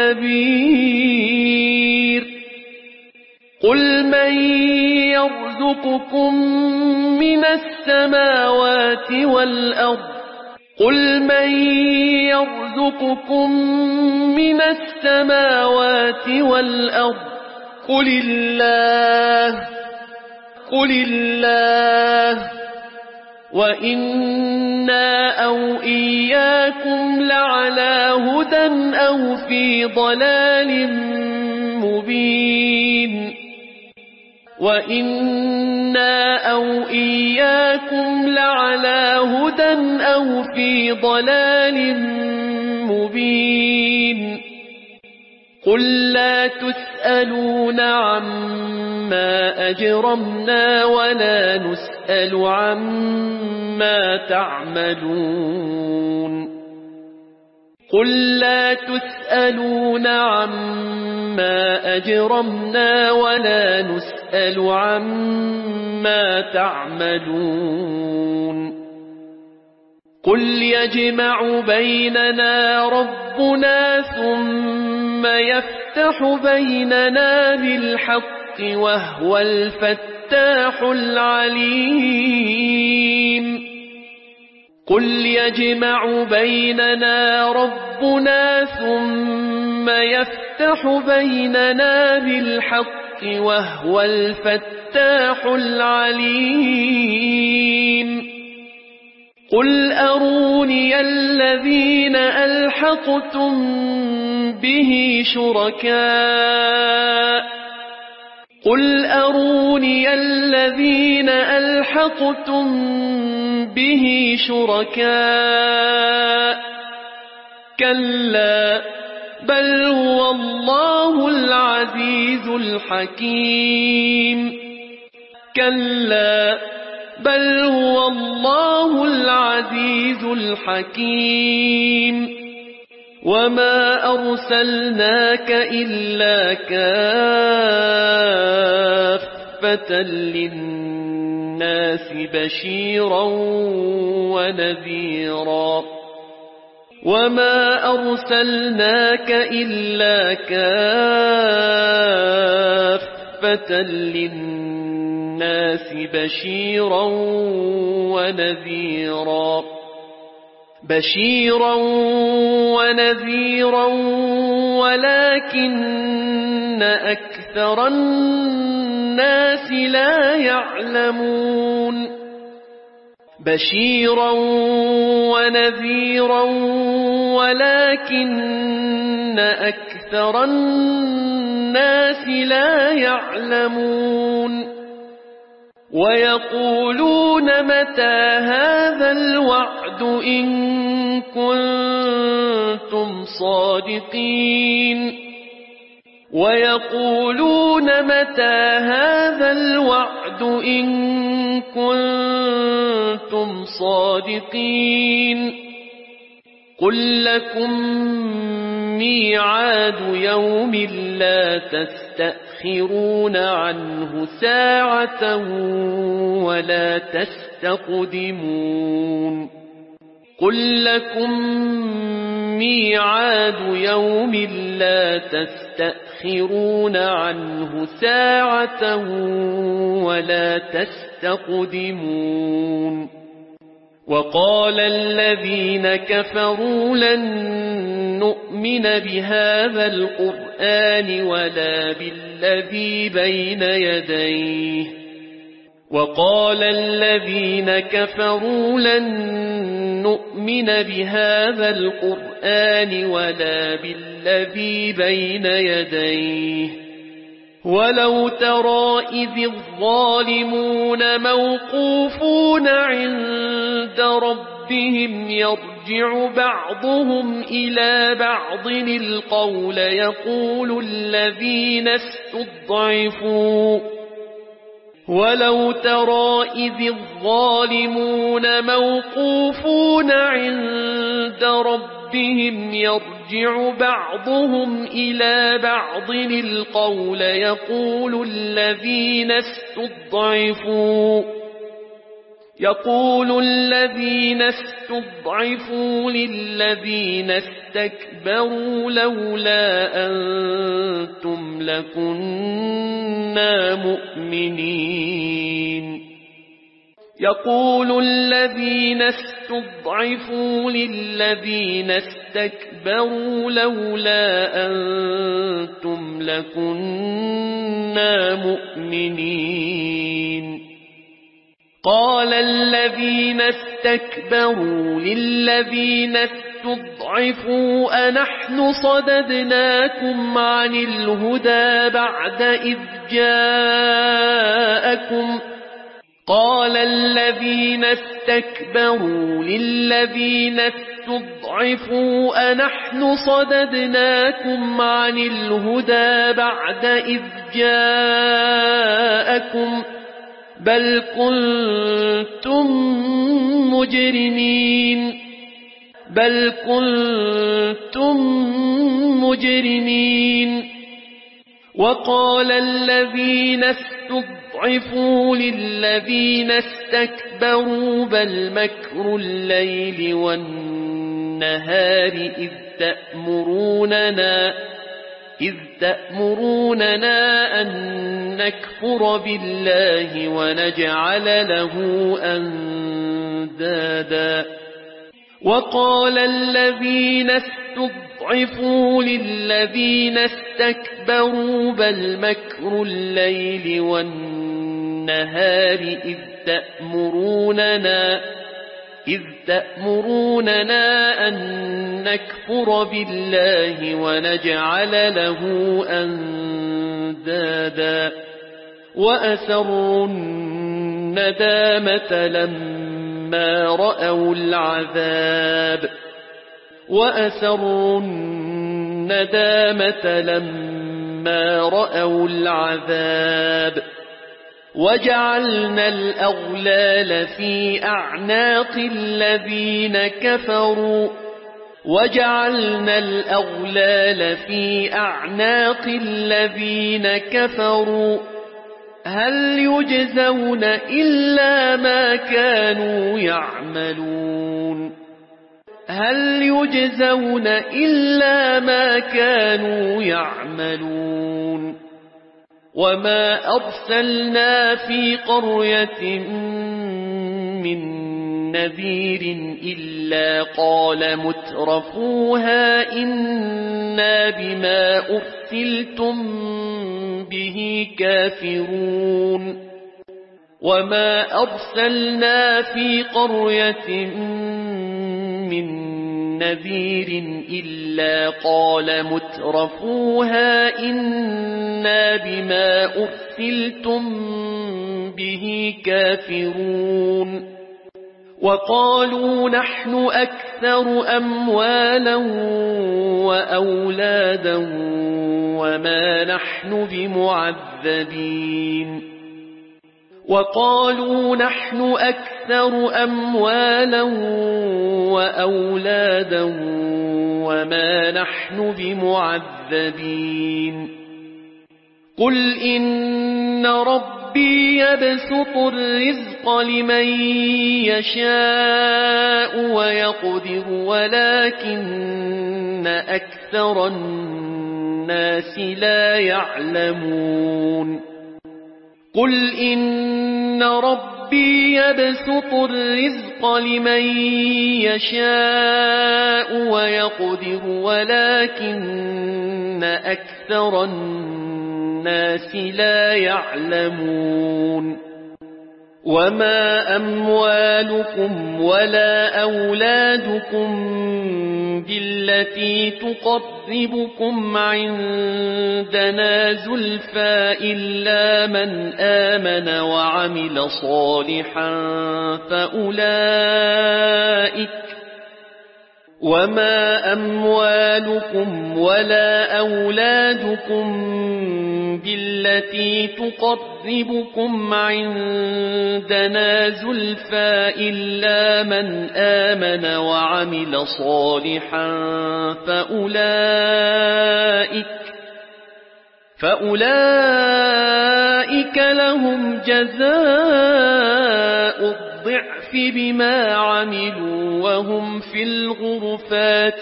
C: الكبير. قل من يرزقكم من السماوات والأرض قل من يرزقكم من السماوات والأرض قل الله وإنا أو إياكم لعلى هدى أو في ضلال مبين. وإنا أو إياكم لعلى هدى أو في ضلال مبين. قل لا تسألون عما أجرمنا ولا نسأل عما تعملون. قل لا تسألون عما أجرمنا ولا نسأل عما تعملون. قل يجمع بيننا ربنا ثم يفتح بيننا بالحق وهو الفتاح العليم. قل يجمع بيننا ربنا ثم يفتح بيننا بالحق وهو الفتاح العليم. قل أروني الذين ألحقتم به شركاء قل أروني الذين ألحقتم به شركاء كلا بل هو الله العزيز الحكيم. كلا بل هو الله العزيز الحكيم. وما أرسلناك إلا كافة للناس بشيرا ونذيرا. وما أرسلناك إلا كافة للناس بشيرا ونذيرا ولكن أكثر الناس لا يعلمون. بشيرا ونذيرا ولكن أكثر الناس لا يعلمون. ويقولون متى هذا الوعد إن كنتم صادقين. ويقولون متى هذا الوعد إن كنتم صادقين. قل لكم ميعاد يوم لا تستأخرون عنه ساعة ولا تستقدمون. قل لكم ميعاد يوم لا تستأخرون عنه ساعة ولا تستقدمون. وقال الذين كفروا لن نؤمن بهذا القرآن ولا بالذي بين يديه. وقال الذين كفروا لن نؤمن بهذا القرآن ولا بالذي بين يديه. ولو ترى إذ الظالمون موقوفون عند ربهم يرجع بعضهم إلى بعض القول يقول الذين استضعفوا ولو ترى إذ الظالمون موقوفون عند ربهم يرجع بعضهم إلى بعض القول يقول الذين استضعفوا للذين استكبروا لولا أنتم لكنا مؤمنين يقول الذين استضعفوا للذين استكبروا لولا أنتم لكنا مؤمنين قال الذين استكبروا للذين استضعفوا أنحن صددناكم عن الهدى بعد إذ جاءكم قال الذين استكبروا للذين استضعفوا أنحن صددناكم عن الهدى بعد إذ جاءكم بل كنتم مجرمين وقال الذين استضعفوا للذين استكبروا بل مكر الليل والنهار إذ تأمروننا أن نكفر بالله ونجعل له أندادا وقال الذين استضعفوا للذين استكبروا بل مكر الليل والنهار إذ تأمروننا أن نكفر بالله ونجعل له أندادا وأسروا الندامة لما رأوا العذاب وجعلنا الأغلال في أعناق الذين كفروا هل يجزون إلا ما كانوا يعملون وما أرسلنا في قرية من نذير إلا قال مترفوها إنا بما أرسلتم به كافرون وما أرسلنا في قرية من نذير إلا قال مترفوها إنا بما أرسلتم به كافرون وقالوا نحن أكثر أموالا وأولادا وما نحن بمعذبين قل إن ربي يبسط الرزق لمن يشاء ويقدر ولكن أكثر الناس لا يعلمون قل إن ربي يبسط الرزق لمن يشاء ويقدر ولكن أكثر الناس لا يعلمون وما أموالكم ولا أولادكم بالتي تقربكم عندنا زلفى إلا من آمن وعمل صالحا وما أموالكم ولا أولادكم بالتي تقربكم عندنا زلفى إلا من آمن وعمل صالحا فأولئك لهم جزاء الضعف بما عملوا وهم في الغرفات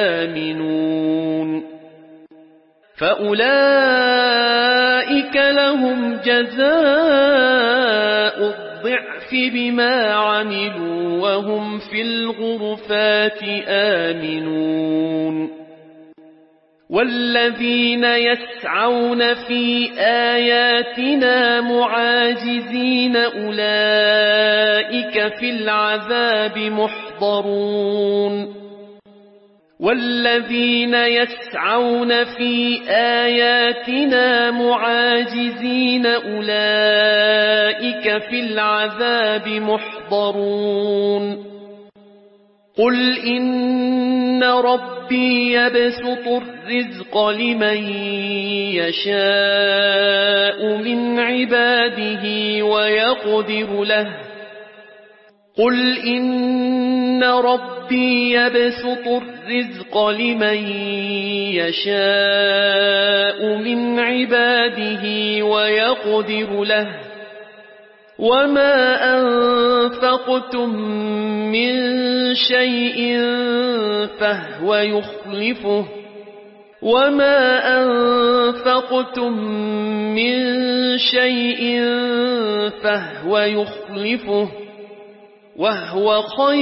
C: آمنون فأولئك لهم جزاء الضعف بما عملوا وهم في الغرفات آمنون والذين يسعون في آياتنا معاجزين أولئك في العذاب محضرون والذين يسعون في آياتنا معاجزين أولئك في العذاب محضرون قل إن ربي يبسط الرزق لمن يشاء من عباده ويقدر له قل إن ربي يبسط الرزق لمن يشاء من عباده ويقدر له وما أنفقتم من شيء فهو يخلفه وما أنفقتم من شيء فهو يخلفه وهو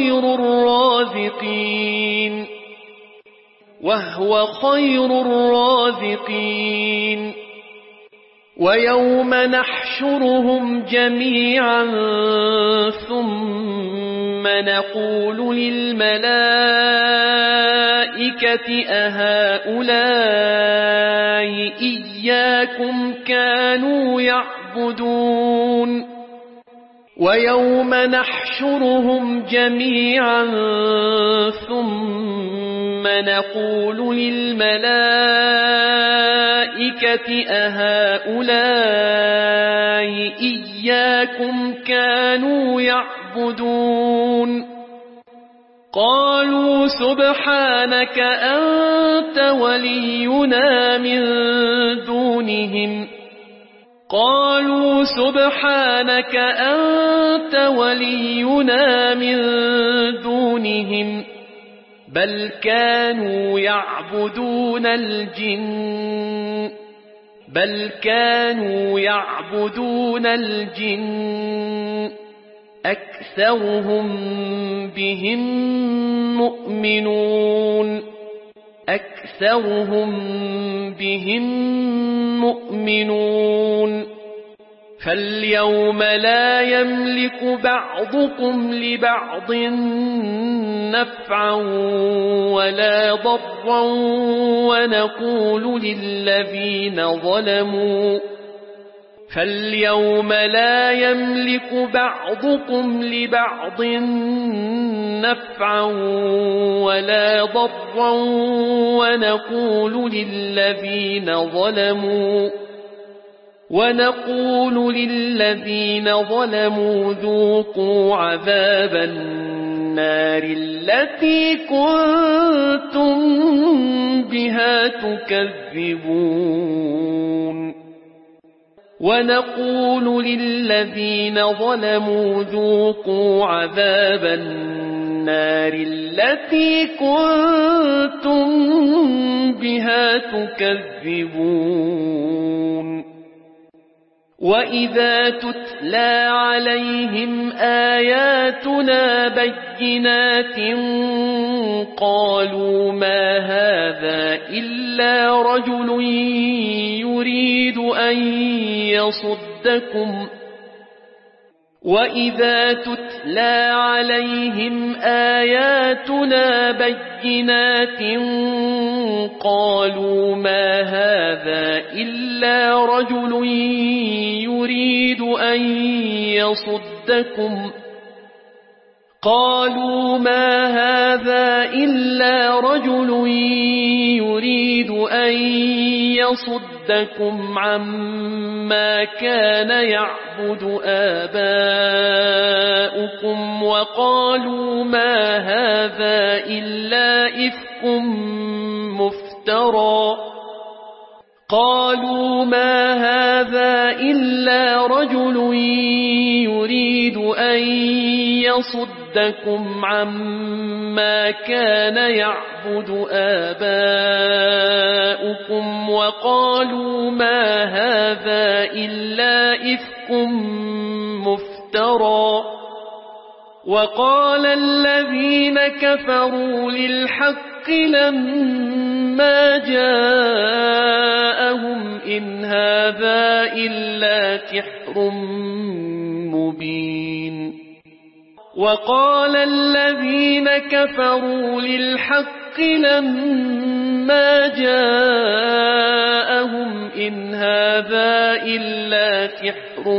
C: خير الرازقين ويوم نحشرهم جميعا ثم نقول للملائكة أهؤلاء إياكم كانوا يعبدون ويوم نحشرهم جميعا ثم نقول للملائكة أهؤلاء إياكم كانوا يعبدون قالوا سبحانك أنت ولينا من دونهم بل كانوا يعبدون الجن أكثرهم بهم مؤمنون فاليوم لا يملك بعضكم لبعض نفعا ولا ضرا ونقول للذين ظلموا ذوقوا عذاب النار التي كنتم بها تكذبون وإذا تتلى عليهم آياتنا بينات قالوا ما هذا إلا رجل يريد أن يصدكم عما كان يعبد آباؤكم وقالوا ما هذا إلا إفك مفترى قالوا ما هذا إلا رجل يريد أن يصدكم عما كان يعبد آباؤكم وقالوا ما هذا إلا إفك مفترى وقال الذين كفروا للحق لما جاءهم إن هذا إلا سحر مبين وقال الذين كفروا للحق لما جاءهم إن هذا إلا سحر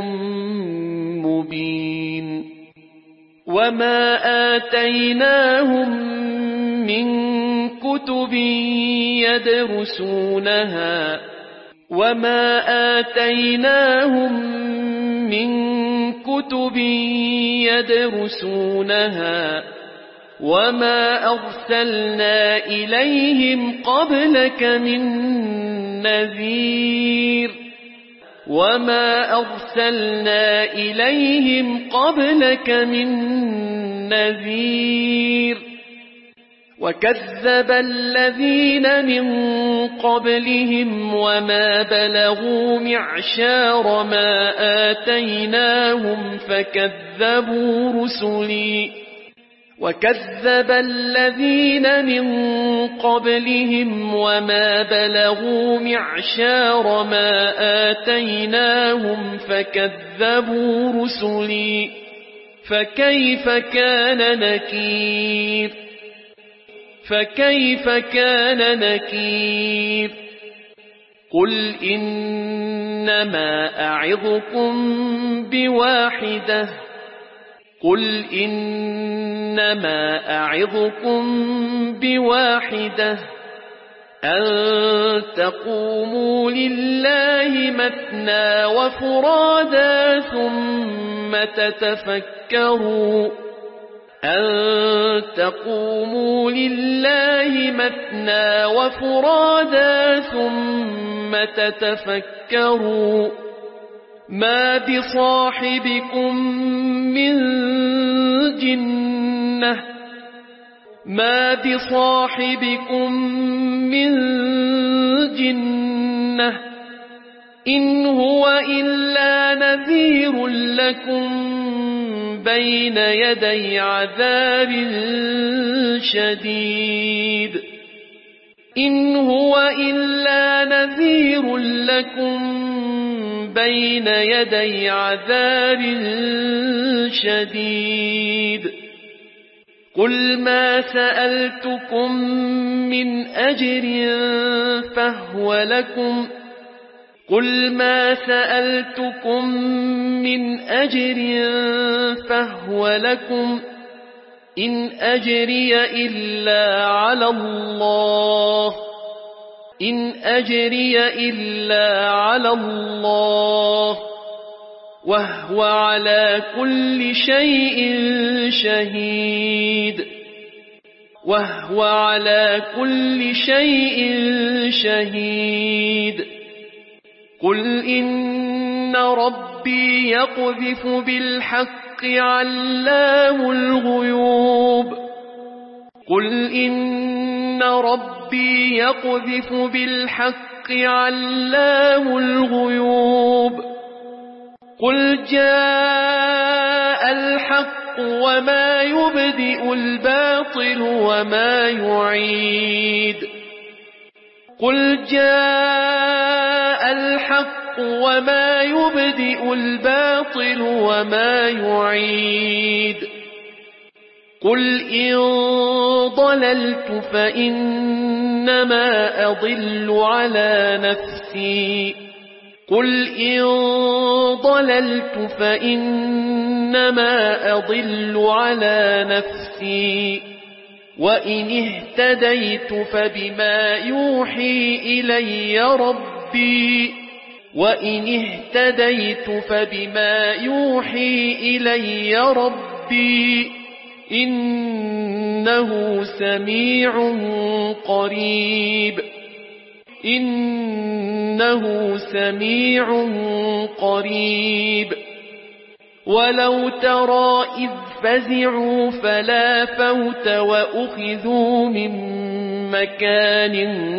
C: مبين وما آتيناهم من كتب يدرسونها وما أرسلنا إليهم قبلك من نذير وكذب الذين من قبلهم وما بلغوا معشار ما آتيناهم فكذبوا رسلي فكيف كان نكير قل إنما أعظكم بواحدة أن تقوموا لله مثنى وفرادا ثم تتفكروا ما بصاحبكم من جنة إن هو إلا نذير لكم بين يدي عذاب شديد قل ما سألتكم من أجر فهو لكم إن أجري إلا على الله وهو على كل شيء شهيد قل إن ربي يقذف بالحق علام الغيوب قل جاء الحق وما يبدئ الباطل وما يعيد قل إن ضللت فإنما أضل على نفسي وإن اهتديت فبما يوحي إلي ربي إنه سميع قريب ولو ترى إذ فزعوا فلا فوت وأخذوا من مكان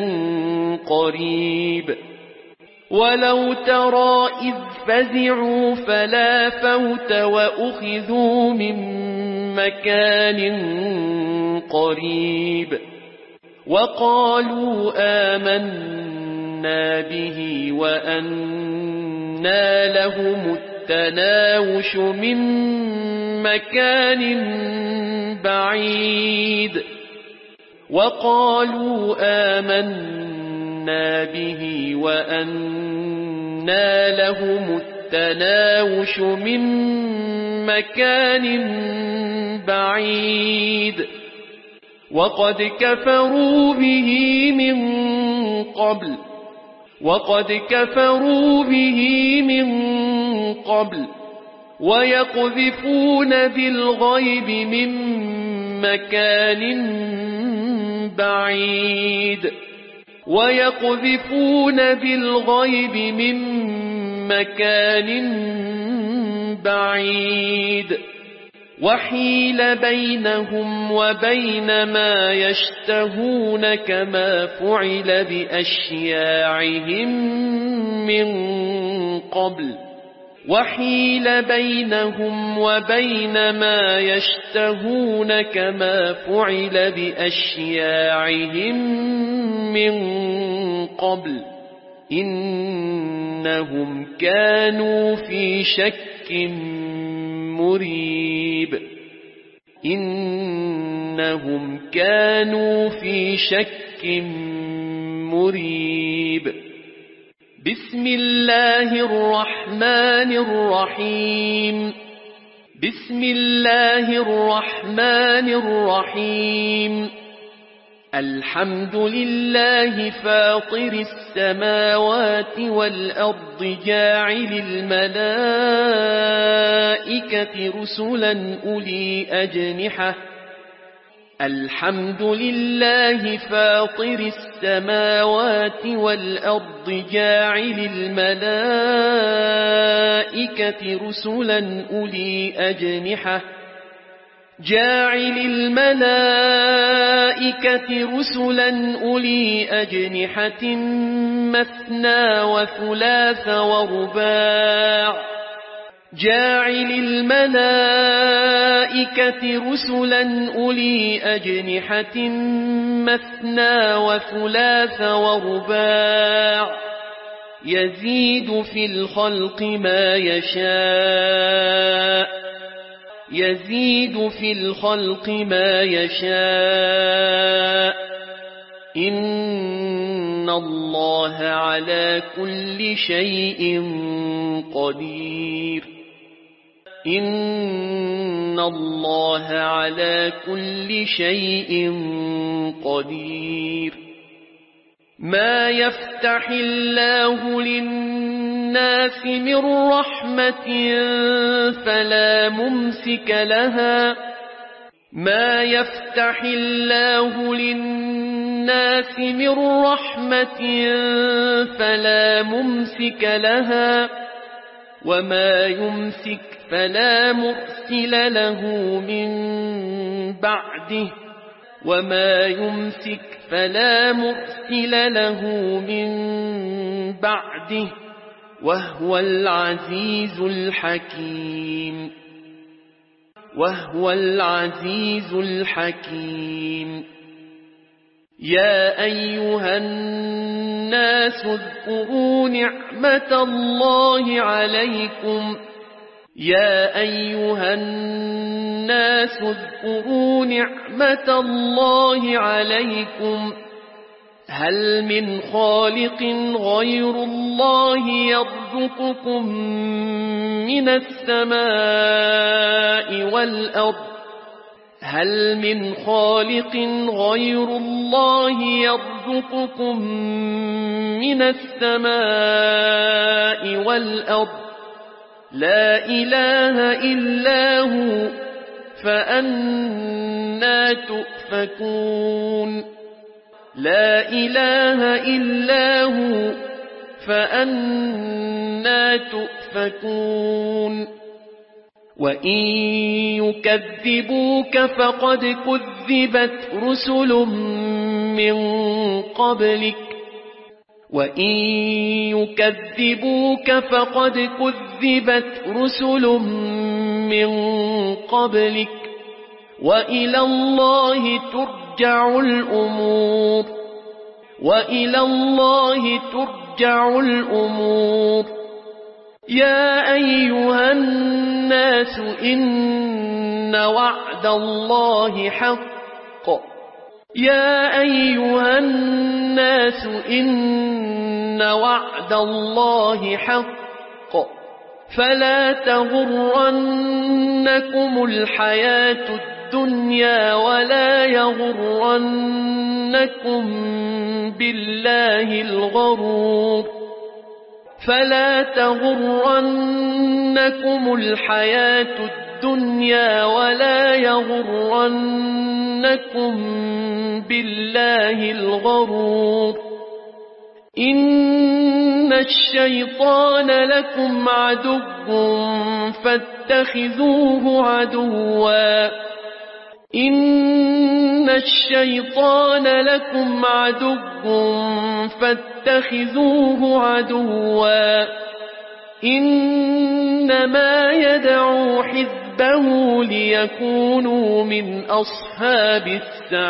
C: قريب ولو ترى إذ فزعوا فلا فوت وأخذوا من مكان قريب وقالوا آمنا به وأنى لهم التناوش من مكان بعيد وقالوا آمنا به وأنى لهم التناوش من مكان بعيد وقد كفروا به من قبل ويقذفون بالغيب من مكان بعيد وحيل بينهم وبين ما يشتهون كما فعل بأشياعهم من قبل إنهم كانوا في شك مريب بسم الله الرحمن الرحيم الحمد لله فاطر السماوات والأرض جاعل الملائكة رسلا أولي أجنحة جاعل الملائكة رسلا أولي أجنحة مثنى وثلاث ورباع يزيد في الخلق ما يشاء إن الله على كل شيء قدير ما يفتح الله للناس من رحمة فلا ممسك لها وما يمسك فلا مرسل له من بعده وهو العزيز الحكيم يا أيها الناس اذكروا نعمة الله عليكم هل من خالق غير الله يرزقكم من السماء والأرض لا إله إلا هو فأنى تؤفكون وإن يكذبوك فقد كذبت رسل من قبلك وإن يكذبوك فقد كذبت رسل من قبلك وإلى الله ترجع الأمور يا أيها الناس إن وعد الله حق فلا تغرنكم الحياة الدنيا ولا يغرنكم بالله الغرور إن الشيطان لكم عدو فاتخذوه عدوا إنما يدعو حزبه ليكونوا من أصحاب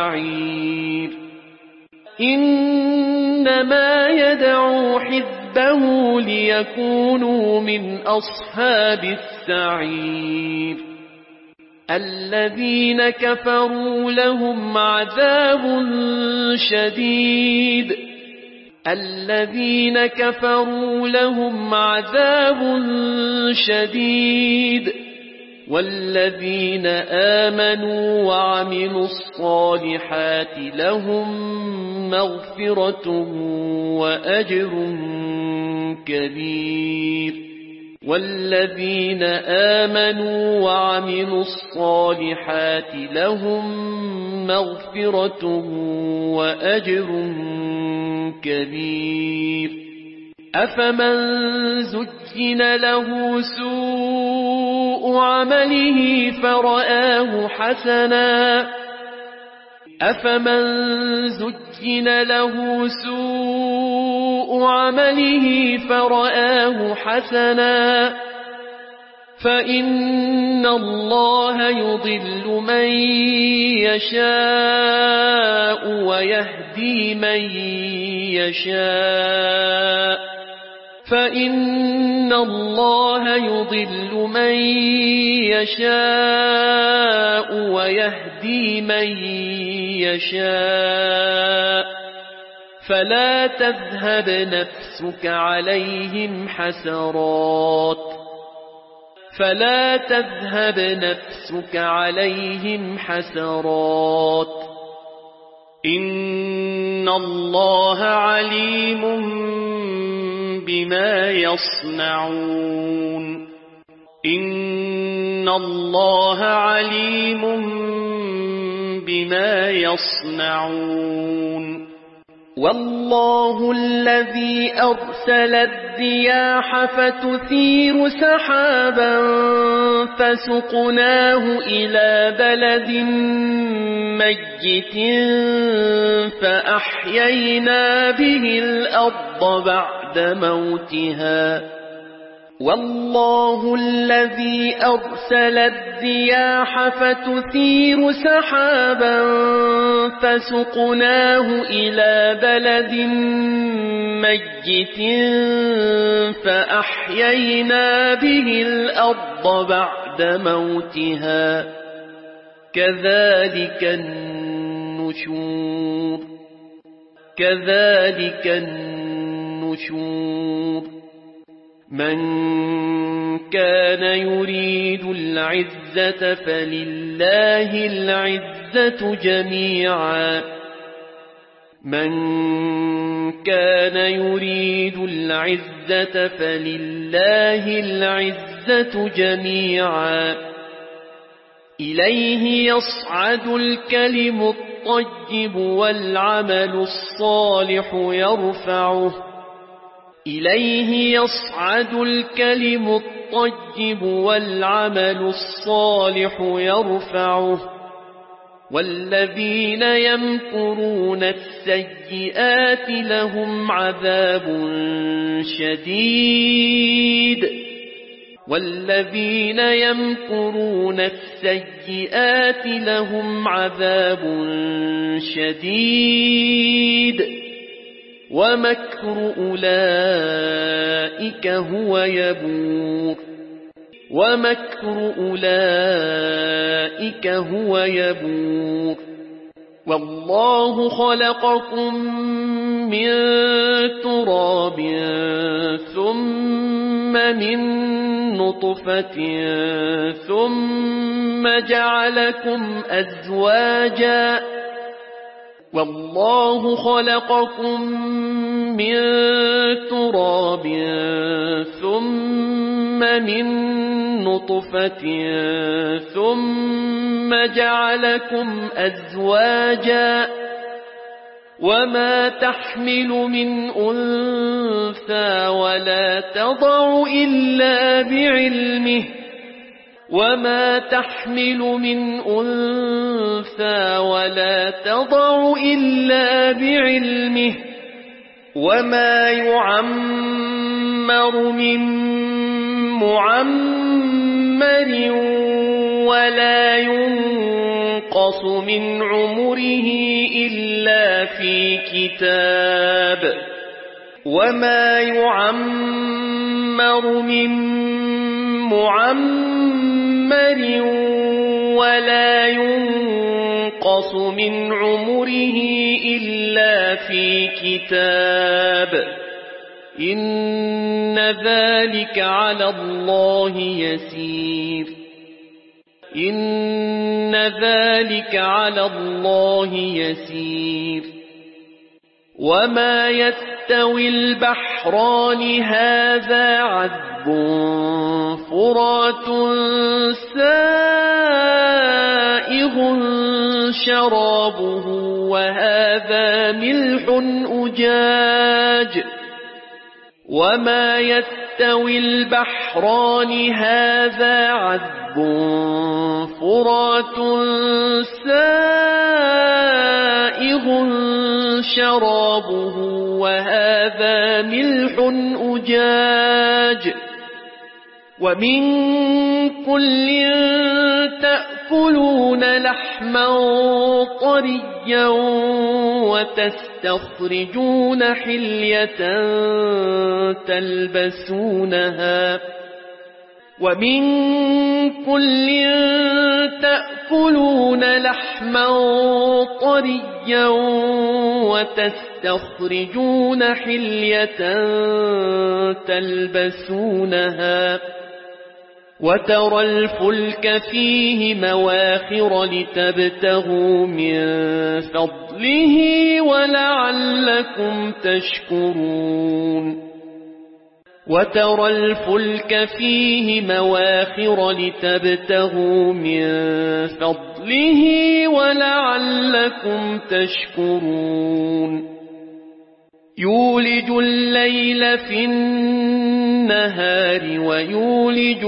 C: السعير الذين كفروا لهم عذاب شديد والذين آمنوا وعملوا الصالحات لهم مغفرة وأجر كبير أفمن زين له سوء عمله فرآه حسنا فإن الله يضل من يشاء ويهدي من يشاء فلا تذهب نفسك عليهم حسرات إن الله عليم بما يصنعون والله الذي أرسل الرياح فتثير سحابا فسقناه إلى بلد ميت فأحيينا به الأرض بعد موتها والله الذي أرسل الرياح فتثير سحابا فسقناه إلى بلد ميت فأحيينا به الأرض بعد موتها كذلك النشور من كان يريد العزة فلله العزة جميعا إليه يصعد الكلم الطيب والعمل الصالح يرفعه إليه يصعد الكلم الطيب الطيب والعمل الصالح يرفعه والذين يمكرون السيئات لهم عذاب شديد والذين يمكرون السيئات لهم عذاب شديد ومكر أولئك هو يبور ومكر أولئك هو يبور والله خلقكم من تراب ثم من نطفة ثم جعلكم أزواجا والله خلقكم من تراب ثم من نطفة ثم جعلكم أزواجا وما تحمل من أنثى ولا تضع إلا بعلمه وما تحمل من أنثى ولا تضع إلا بعلمه وما يعمر من معمر ولا ينقص من عمره إلا في كتاب وما يعمر من معمر ولا ينقص من عمره إلا في كتاب إن ذلك على الله يسير إن ذلك على الله يسير وما يستوي البحران هذا عذب فرات سائغ شرابه وهذا ملح أجاج وما يستوي البحران هذا عذب فرات سائغ شرابه وهذا ملح أجاج ومن كل تأكلون لحما طريا وتستخرجون حلية تلبسونها ومن كل تأكلون لحما طريا وتستخرجون حلية تلبسونها وترى الفلك فيه مواخر لتبتغوا من فضله ولعلكم تشكرون وترى الفلك فيه مواخر لتبتغوا من فضله ولعلكم تشكرون يولج الليل في النهار ويولج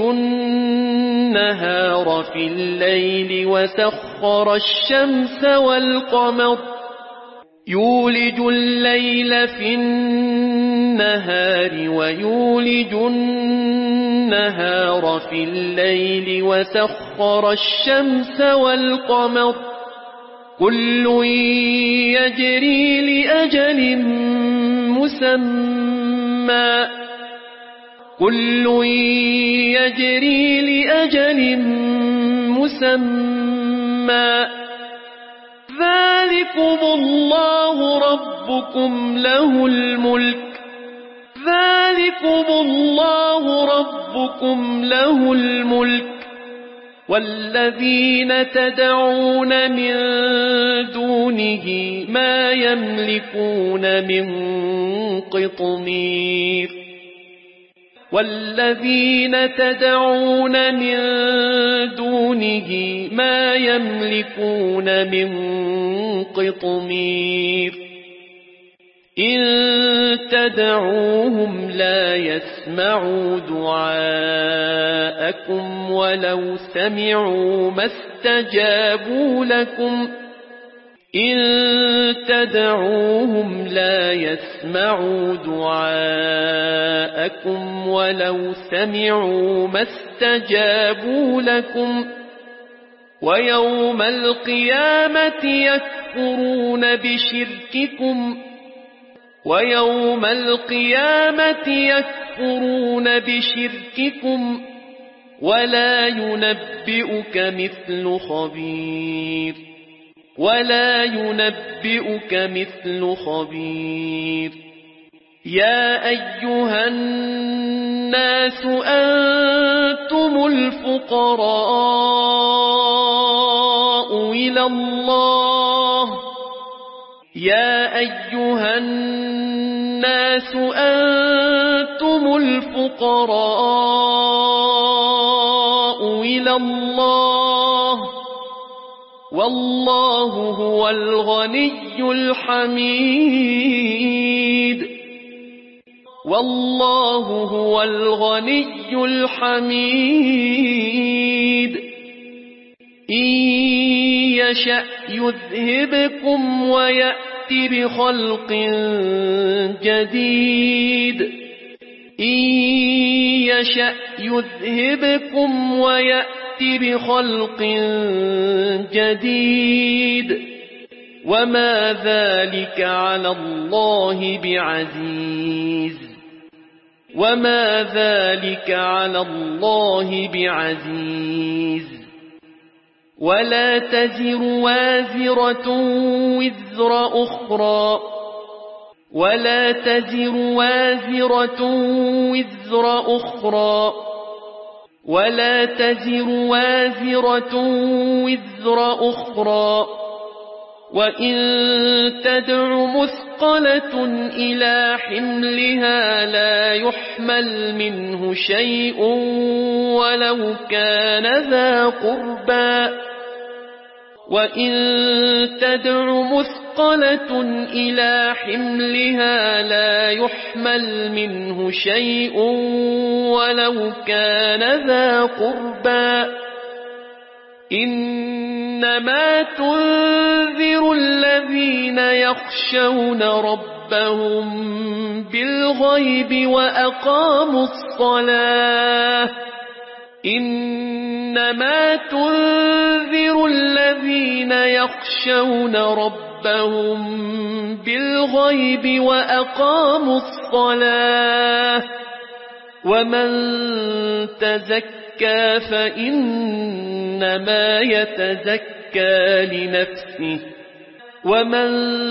C: النهار في الليل وسخر الشمس والقمر يولج الليل في النهار ويولج النهار في الليل وسخر الشمس والقمر كل يجري لأجل مسمى كل يجري لأجل مسمى ذلكم الله ربكم له الملك ذلكم الله ربكم له الملك والذين تدعون من دونه ما يملكون من قطمير والذين تدعون من دونه ما يملكون من قطمير إن تدعوهم لا يسمعوا دعاءكم ولو سمعوا ما استجابوا لكم إن تدعوهم لا يسمعوا دعاءكم ولو سمعوا ما استجابوا لكم ويوم القيامة يكفرون بشرككم ويوم القيامة يكفرون بشرككم ولا ينبئك مثل خبير ولا ينبئك مثل خبير يا أيها الناس أنتم الفقراء إلى الله يا أيها الناس أنتم الفقراء إلى الله والله هو الغني الحميد والله هو الغني الحميد إن يشأ يذهبكم ويأتي بخلق جديد إن يشأ يذهبكم ويأتي بخلق جديد وما ذلك على الله بعزيز وما ذلك على الله بعزيز ولا تزر وازرة وزر أخرى ولا تزر وازرة وزر أخرى ولا تزر وازرة وزر أخرى وإن تدع مثقلة إلى حملها لا يحمل منه شيء ولو كان ذا قربى وإن تدع مثقلة إلى حملها لا يحمل منه شيء ولو كان ذا قربى إنما تنذر الذين يخشون ربهم بالغيب وأقاموا الصلاة إنما تنذر الذين يخشون ربهم بالغيب وأقاموا الصلاة ومن تزكى فإنما يتزكى لنفسه ومن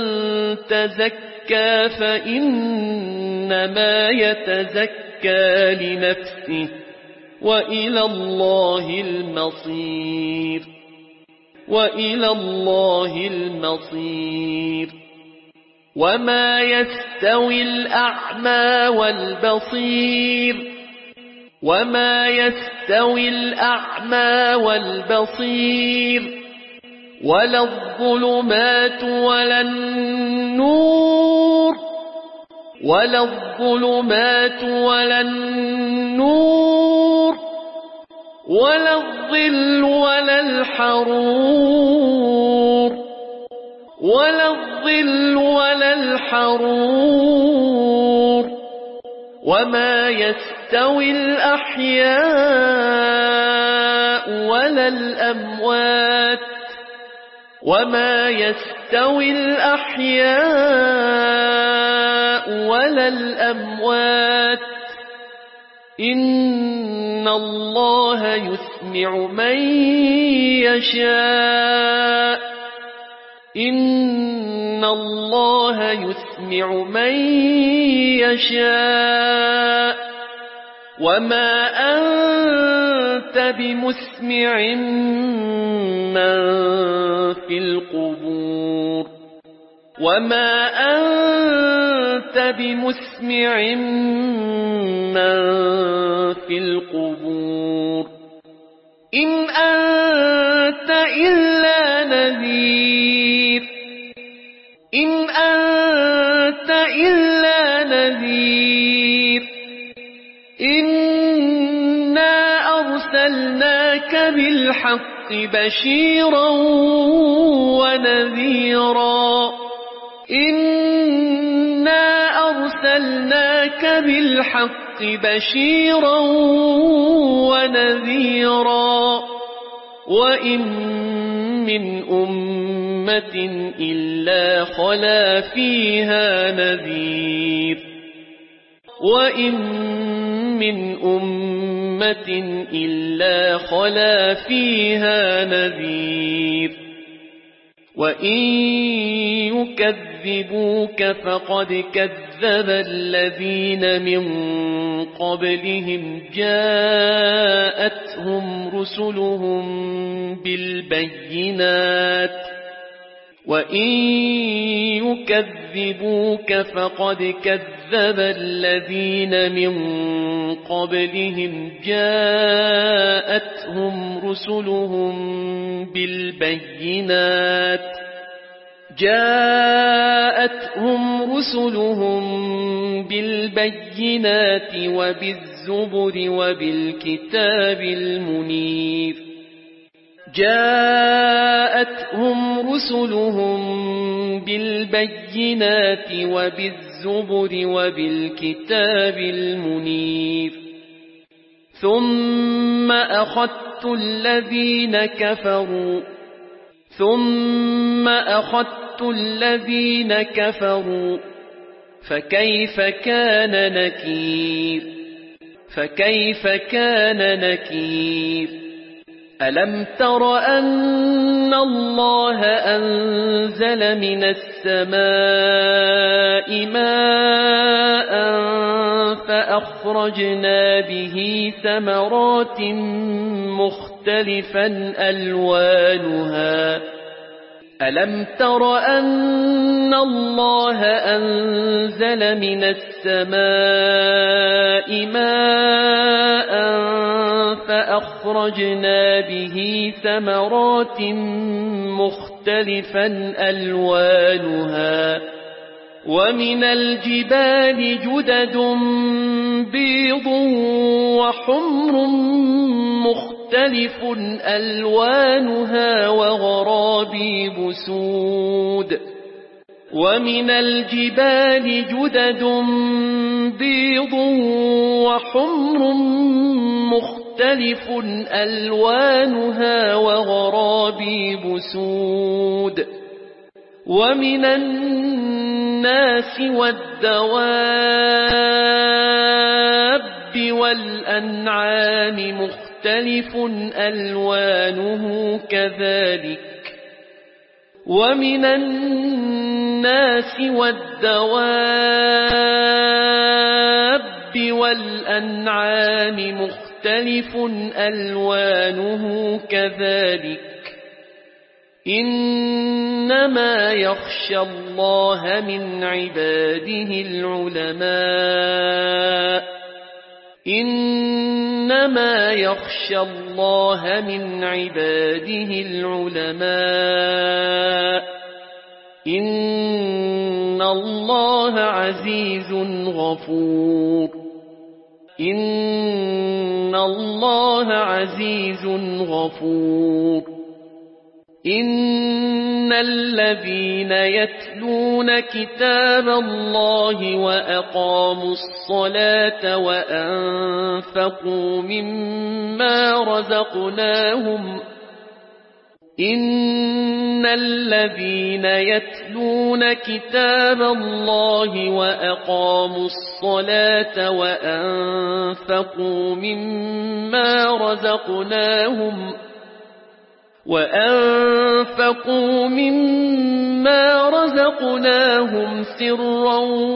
C: تزكى فإنما يتزكى لنفسه وإلى الله المصير وإلى الله المصير وما يستوي الأعمى والبصير وما يستوي الأعمى والبصير ولا الظلمات ولا النور ولا الظلمات ولا النور ولا الظل ولا الحرور ولا الظل ولا الحرور وما يستوي الأحياء ولا الأموات وما يستوي الأحياء ولا الأموات إن الله يسمع من يشاء إن الله يسمع من يشاء وما أنت بمسمع من في القبور وما أنت بمسمع من في القبور إن أنت إلا نذير إن أنت بالحق بشيرا ونذيرا إنا أرسلناك بالحق بشيرا ونذيرا وإن من أمة إلا خلا فيها نذير وإن من أمة إلا خلا فيها نذير وإن يكذبوك فقد كذب الذين من قبلهم جاءتهم رسلهم بالبينات وإن يكذبوك فقد كذب الذين من قبلهم جاءتهم رسلهم بالبينات وبالزبر وبالكتاب المنير ثم أخذت الذين كفروا فكيف كان نكير ألم تر أن الله أنزل من السماء ماء فأخرجنا به ثمرات مختلفا ألوانها ألم تر أن الله أنزل من السماء ماء فأخرجنا به ثمرات مختلفا ألوانها ومن الجبال جدد بيض وحمر مختلف ألوانها وغرابيب سود ومن الجبال جدد بيض وحمر مختلف ألوانها وغرابيب سود ومن الناس والدواب والأنعام مختلف ألوانه كذلك ومن الناس والدواب والأنعام مختلف ألوانه كذلك إنما يخشى الله من عباده العلماء إنما يخشى الله من عباده العلماء إن الله عزيز غفور إن الله عزيز غفور إن الذين يتلون كتاب الله وأقاموا الصلاة وأنفقوا مما رزقناهم إن الذين يتلون كتاب الله وأقاموا الصلاة وأنفقوا مما رزقناهم سرا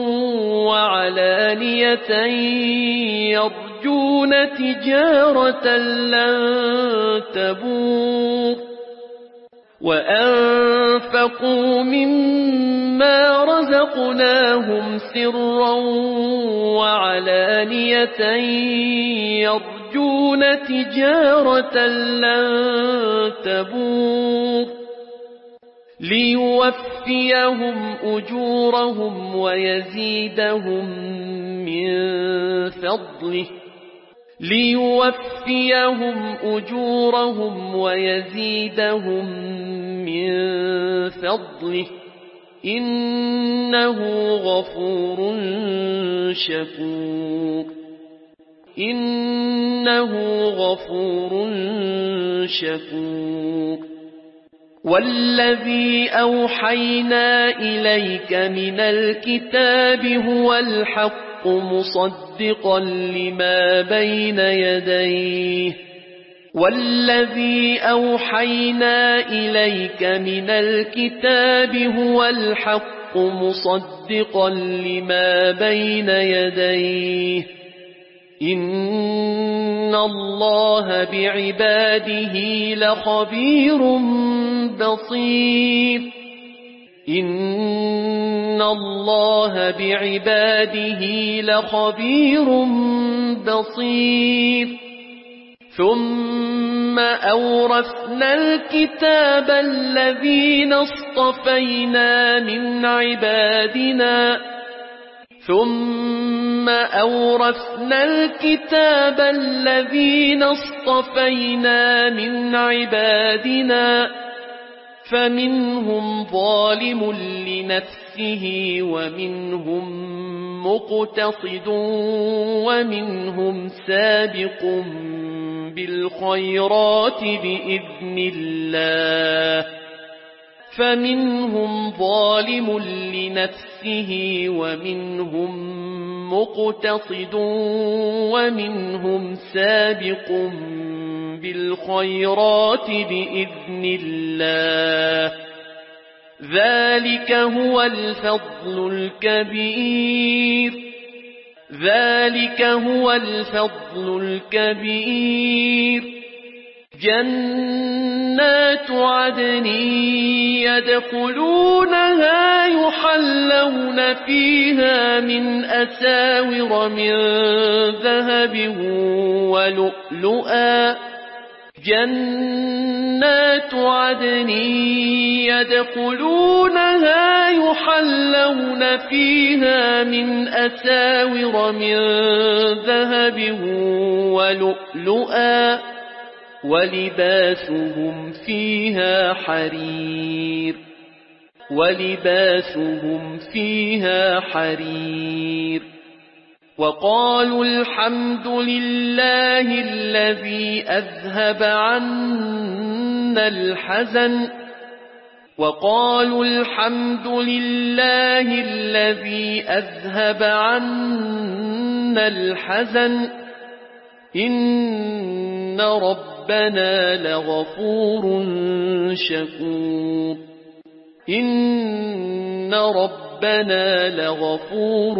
C: وعلانية يرجون تجارة لن تبور وأنفقوا مما رزقناهم سرا وعلانية يرجون تجارة لن تبور ليوفيهم أجورهم ويزيدهم من فضله ليوفيهم أجورهم ويزيدهم من فضله إنه غفور شكور إنه غفور شكور والذي أوحينا إليك من الكتاب هو الحق مصدقا لما بين يديه والذي أوحينا إليك من الكتاب هو الحق مصدقا لما بين يديه إن الله بعباده لخبير بصير إن الله بعباده لخبير بصير ثم أورثنا الكتاب الذين اصطفينا من عبادنا ثم أورثنا الكتاب الذين اصطفينا من عبادنا فمنهم ظالم لنفسه ومنهم مقتصد ومنهم سابق بالخيرات بإذن الله فمنهم ظالم لنفسه ومنهم مقتصد ومنهم سابق بالخيرات بإذن الله ذلك هو الفضل الكبير ذلك هو الفضل الكبير جنات عدن يدخلونها يحلون فيها من أساور من ذهب ولؤلؤا جنات عدن يدخلونها يحلون فيها من أساور من ذهب ولؤلؤا ولباسهم فيها حرير ولباسهم فيها حرير وقالوا الحمد لله الذي أذهب عنا الحزن وقالوا الحمد لله الذي أذهب عنا الحزن إن ربنا لغفور شكور إن ربنا لغفور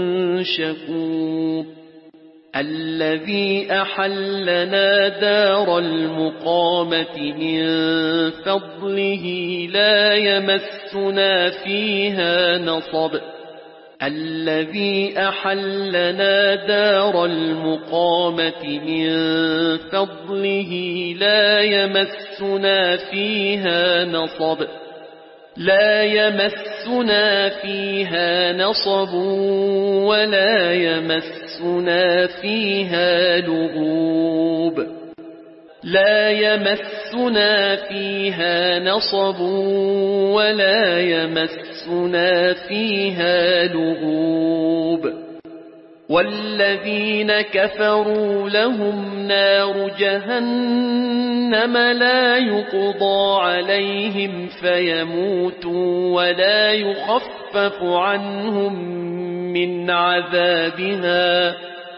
C: شكور الذي أحلنا دار المقامة من فضله لا يمسنا فيها نصب الذي أحلنا دار المقامة من فضله لا يمسنا فيها نصب لا يمسنا فيها نصب ولا يمسنا فيها لغوب لا يمسنا فيها نصب ولا يمسنا فيها لغوب والذين كفروا لهم نار جهنم لا يقضى عليهم فيموتوا ولا يخفف عنهم من عذابها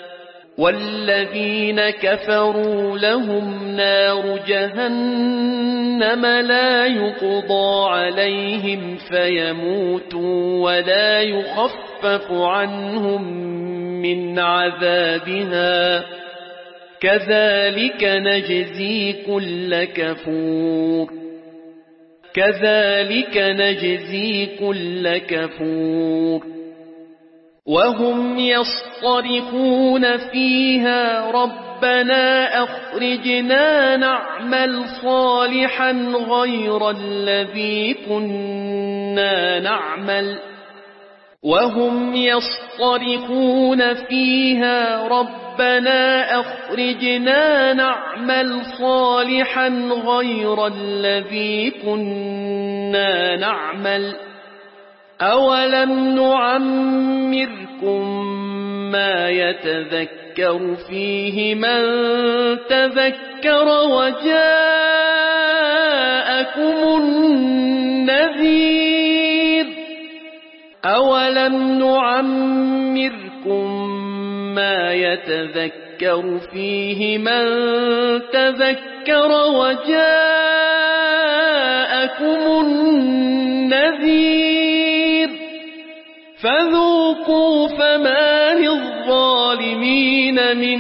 C: والذين كفروا لهم نار جهنم لا يقضى عليهم فيموتوا ولا يخفف عنهم من عذابها كذلك نجزي كل كفور كذلك نجزي كل كفور وهم يصطرخون فيها ربنا أخرجنا نعمل صالحا غير الذي كنا نعمل وهم يصطرخون فيها ربنا ربنا أخرجنا نعمل صالحا غير الذي كنا نعمل أولم نعمركم ما يتذكر فيه من تذكر وجاءكم النذير أولم نعمركم ما يتذكر فيه من تذكر وجاءكم النذير فذوقوا فما للظالمين من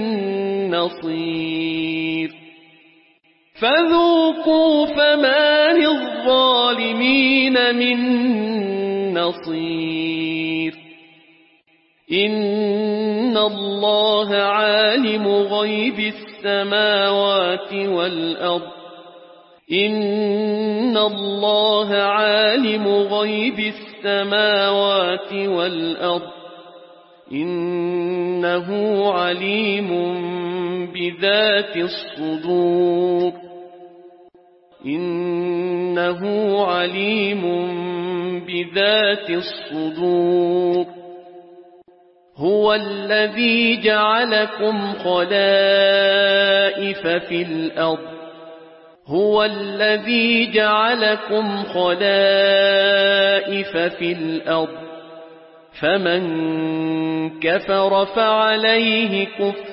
C: نصير فذوقوا فما للظالمين من نصير إن الله عالم غيب السماوات والأرض إن الله عالم غيب السماوات والأرض إنه عليم بذات الصدور إنه عليم بذات الصدور هو الذي جعلكم خلائف في الأرض هو الذي جعلكم خلائف في الأرض فمن كفر فعليه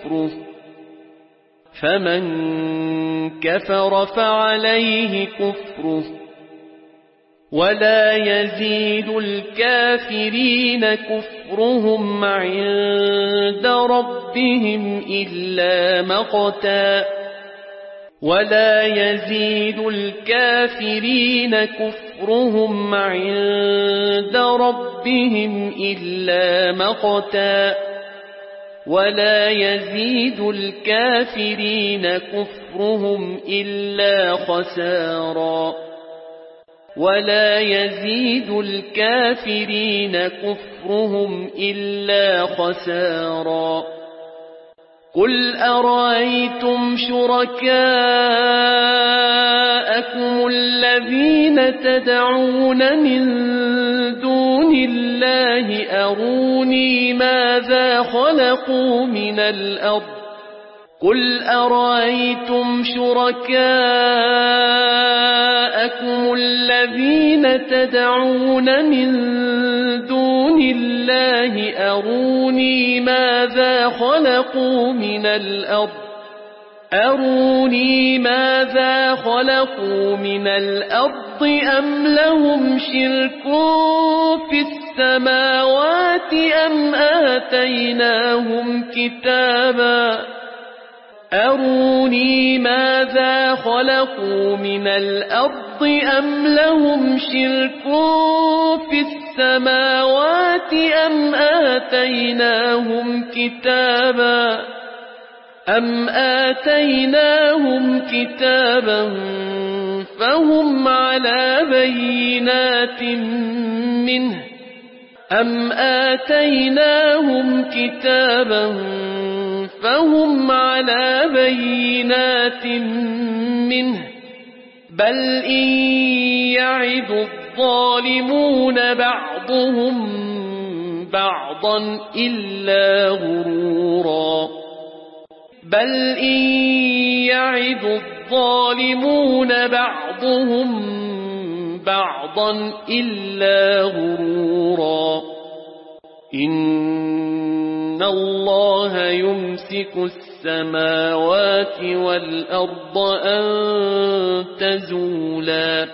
C: كفره ولا يزيد الكافرين كفرهم عند ربهم إلا مقتا ولا يزيد الكافرين كفرهم عند ربهم إلا مقتا ولا يزيد الكافرين كفرهم إلا خسارا ولا يزيد الكافرين كفرهم إلا خسارا قل أرأيتم شركاءكم الذين تدعون من دون الله أروني ماذا خلقوا من الأرض قل أرأيتم شركاءكم الذين تدعون من دون الله أروني ماذا خلقوا من الأرض أروني ماذا خلقوا من الأرض أم لهم شرك في السماوات أم آتيناهم كتابا أروني ماذا خلقوا من الأرض أم لهم شرك في السماوات أم آتيناهم كتابا فهم على بينات منه أم آتيناهم كتابا فهم على بينات منه بل إن يعد الظالمون بعضهم بعضا إلا غرورا بل إن يعد الظالمون بعضهم بعضا إلا غرورا إن الله يمسك السماوات والأرض أن تزولا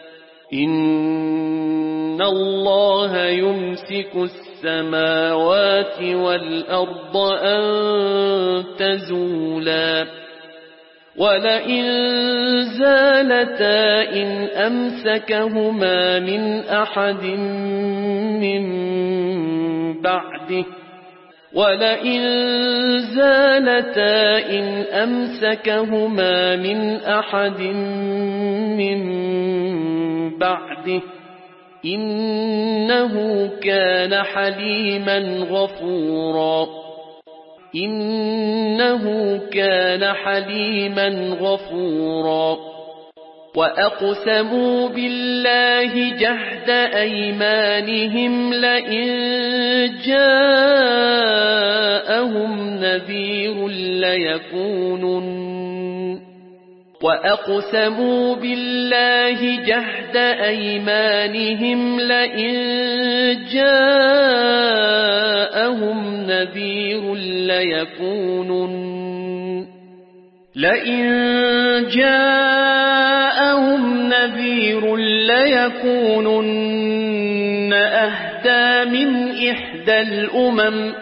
C: إن الله يمسك السماوات والأرض أن تزولا ولئن زالتا إن أمسكهما من أحد من بعده ولئن زالتا إن أمسكهما من أحد من بعده إنه كان حليما غفورا إنه كان حليما غفورا وأقسموا بالله جهد أيمانهم لئن جاءهم نذير وأقسموا بالله جهد أيمانهم لئن جاءهم نذير ليكونن أهدى من إحدى الأمم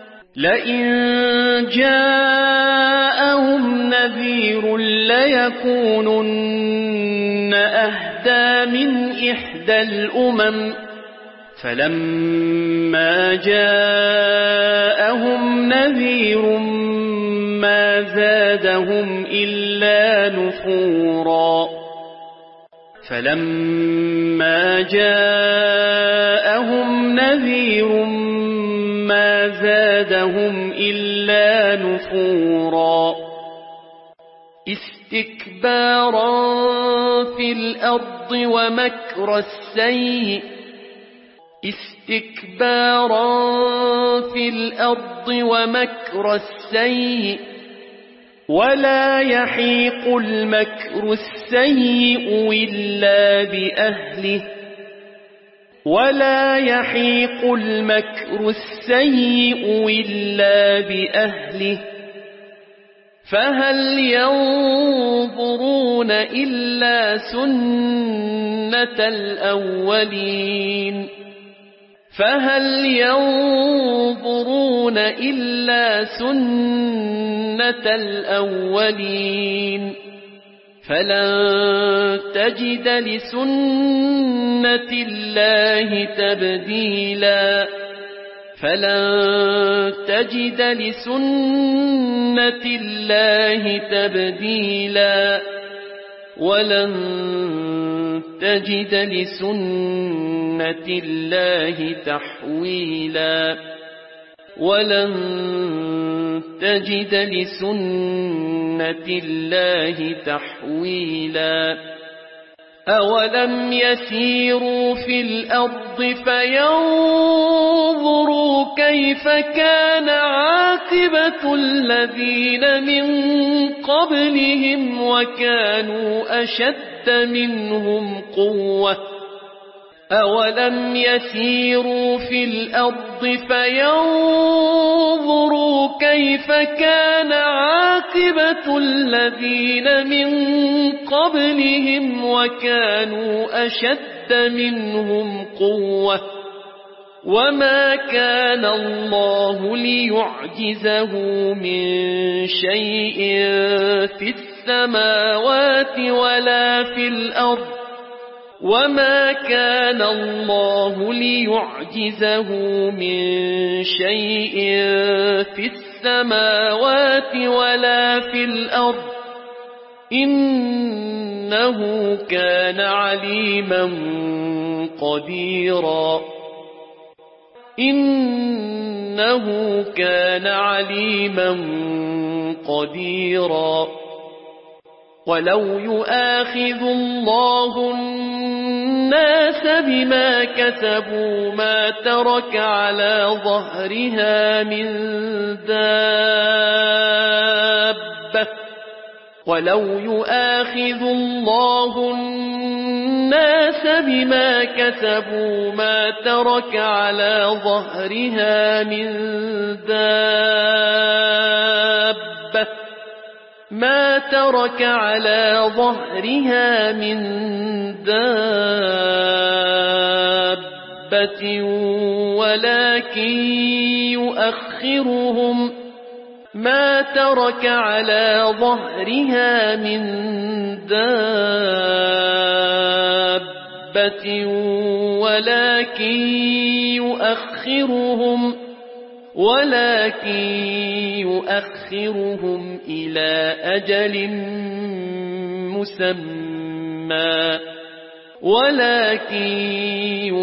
C: فلما جاءهم نذير ما زادهم إلا نفورا استكبارا في الأرض ومكر السيء ولا يحيق المكر السيء إلا بأهله فهل ينظرون إلا سنة الأولين فلن تجد لسنة الله تبديلا ولن تجد لسنة الله تحويلا أولم يسيروا في الأرض فينظروا كيف كان عاقبة الذين من قبلهم وكانوا أشد منهم قوة وما كان الله ليعجزه من شيء في السماوات ولا في الأرض إنه كان عليما قديرا ولو يؤاخذ الله الناس بما كسبوا ما ترك على ظهرها من دابة ما ترك على ظهرها من دابة ولكن يؤخرهم إلى أجل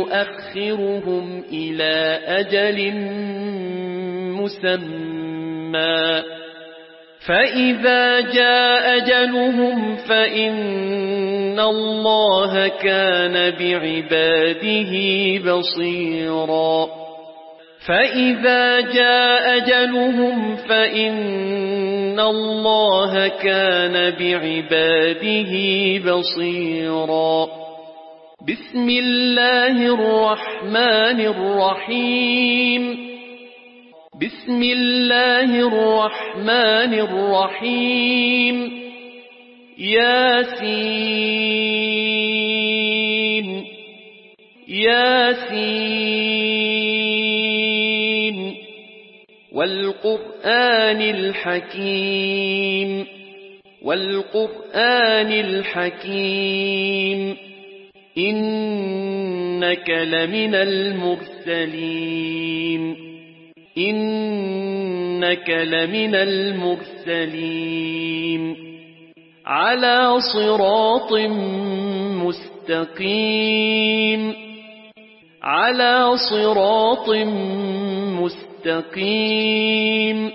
C: مسمى فإذا جاء أجلهم فإن الله كان بعباده بصيرا فإذا جاء أجلهم فإن الله كان بعباده بصيرا بسم الله الرحمن الرحيم بسم الله الرحمن الرحيم ياسين ياسين والقرآن الحكيم والقرآن الحكيم إنك لمن المرسلين إنك لمن المرسلين على صراط مستقيم على صراط مستقيم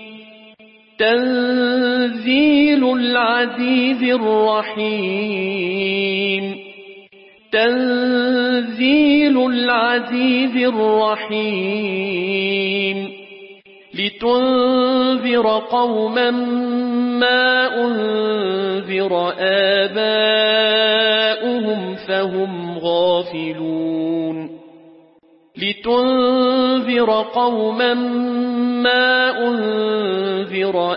C: تنزيل العزيز الرحيم تنزيل العزيز الرحيم لتنذر قوما ما أنذر آباؤهم فهم غافلون لتنذر قوما ما أنذر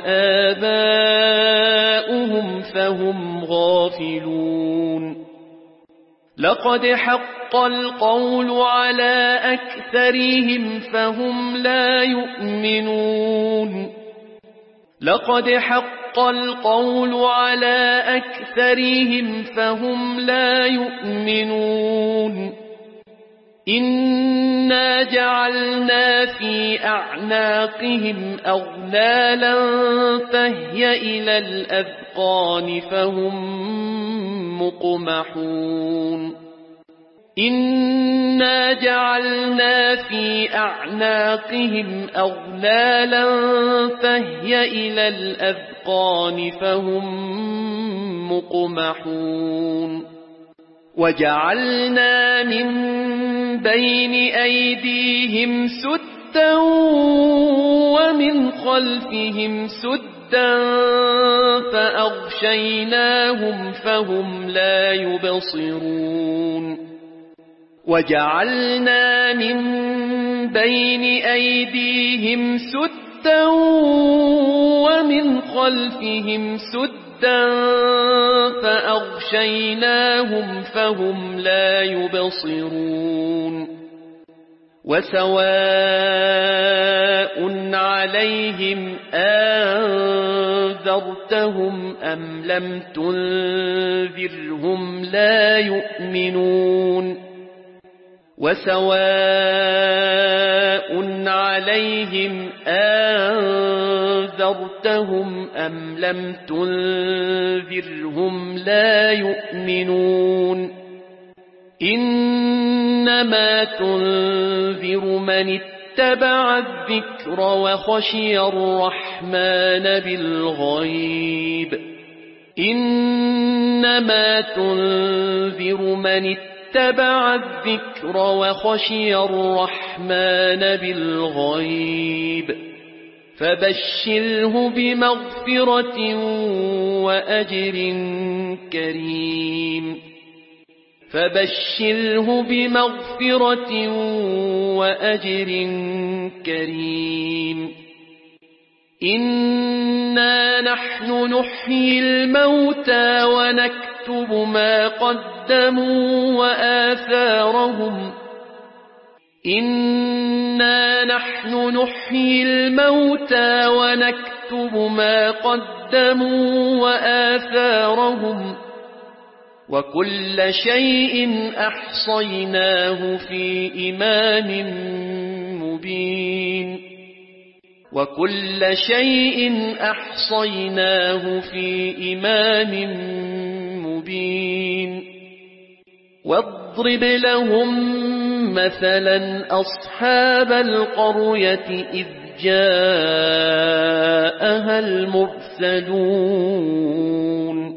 C: آباؤهم فهم غافلون لقد حق القول على أكثرهم فهم لا يؤمنون لقد حق القول على أكثرهم فهم لا يؤمنون إنا جعلنا في أعناقهم أغلالا فهي إلى الأذقان فهم مقمحون إنا جعلنا في أعناقهم أغلالا فهي إلى الأذقان فهم مقمحون وجعلنا من بين أيديهم سدا ومن خلفهم سدا فأغشيناهم فهم لا يبصرون وجعلنا من بين أيديهم سدا ومن خلفهم سدا فأغشيناهم فهم لا يبصرون وسواء عليهم أنذرتهم أم لم تنذرهم لا يؤمنون وسواء عليهم أنذرتهم أم لم تنذرهم لا يؤمنون إنما تنذر من اتبع الذكر وخشي الرحمن بالغيب إنما تنذر من اتبع الذكر وخشي الرحمن بالغيب فبشره بمغفرة وأجر كريم فبشره بمغفرة وأجر كريم إنا نحن نحيي الموتى ونكتب ما قدموا وآثارهم إنا نحن نحيي الموتى ونكتب ما قدموا وآثارهم وكل شيء أحصيناه في إمام مبين وكل شيء أحصيناه في إمام مبين واضرب لهم مثلا أصحاب القرية إذ جاءها المرسلون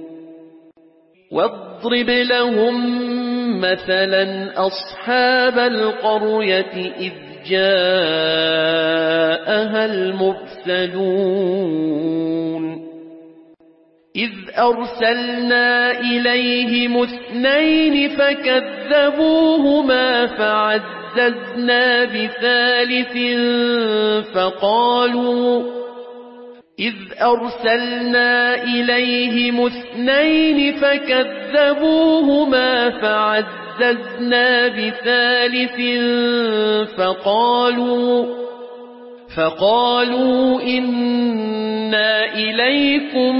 C: واضرب لهم مثلا أصحاب القرية إذ جاءها المرسلون إذ أرسلنا إليهم 2 فكذبوهما فعززنا بثالث فقالوا إنا إليكم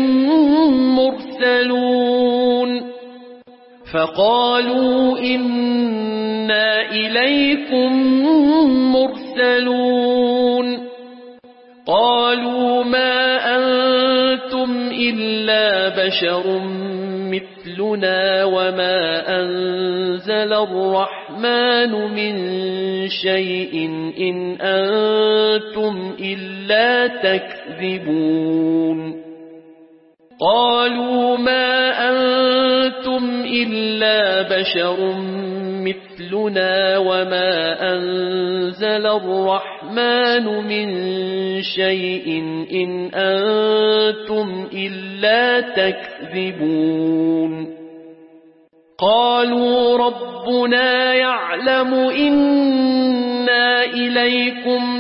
C: مرسلون قالوا ما أنتم إلا بشر مثلنا وما أنزل الرحمن من شيء إن أنتم إلا تكذبون قالوا ما أنتم إلا بشر مثلنا وما أنزل الرحمن من شيء إن أنتم إلا تكذبون قالوا ربنا يعلم إنا إليكم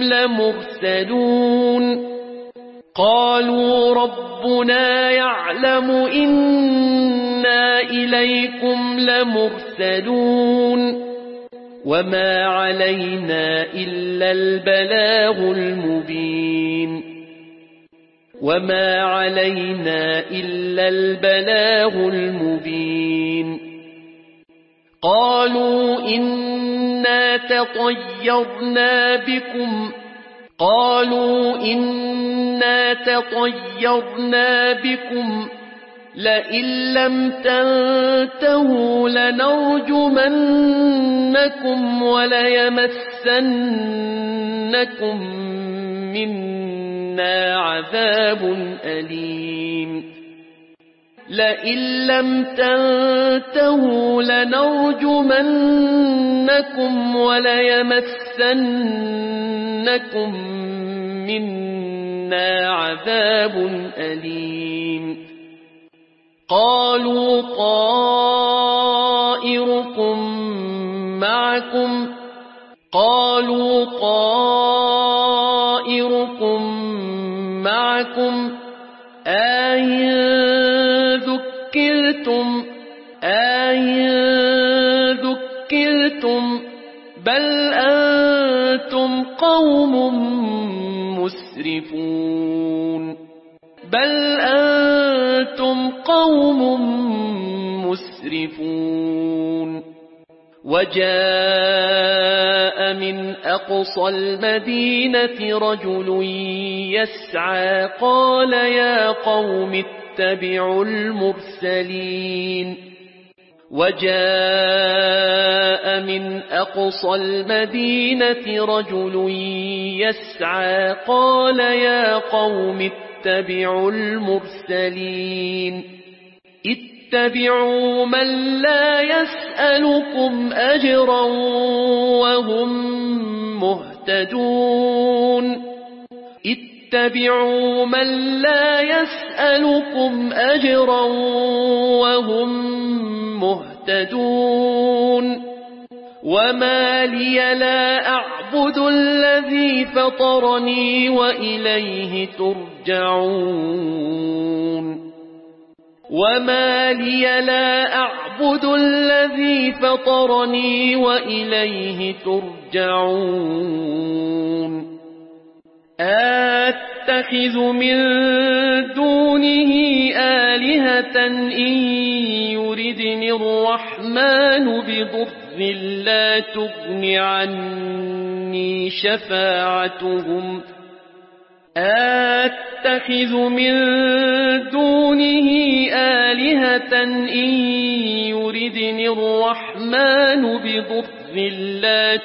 C: لمرسلون وما علينا إلا البلاغ المبين قالوا إنا تطيرنا بكم لئن لم تنتهوا لنرجمنكم وليمسنكم منا عذاب أليم قالوا طائركم معكم أَإِن ذُكِّرْتُمْ بل أنتم قوم مسرفون وجاء من أقصى المدينة رجل يسعى قال يا قوم اتبعوا المرسلين اتبعوا من لا يسألكم أجرا وهم مهتدون وما لي لا أعبد الذي فطرني وإليه ترجعون أَأَتَّخِذُ مِن دُونِهِ آلِهَةً إِن يُرِدْنِ الرَّحْمَنُ بِضُرٍّ لَّا تُغْنِ عَنِّي أتخذ من دونه آلهة إن يردني الرحمن بضر لا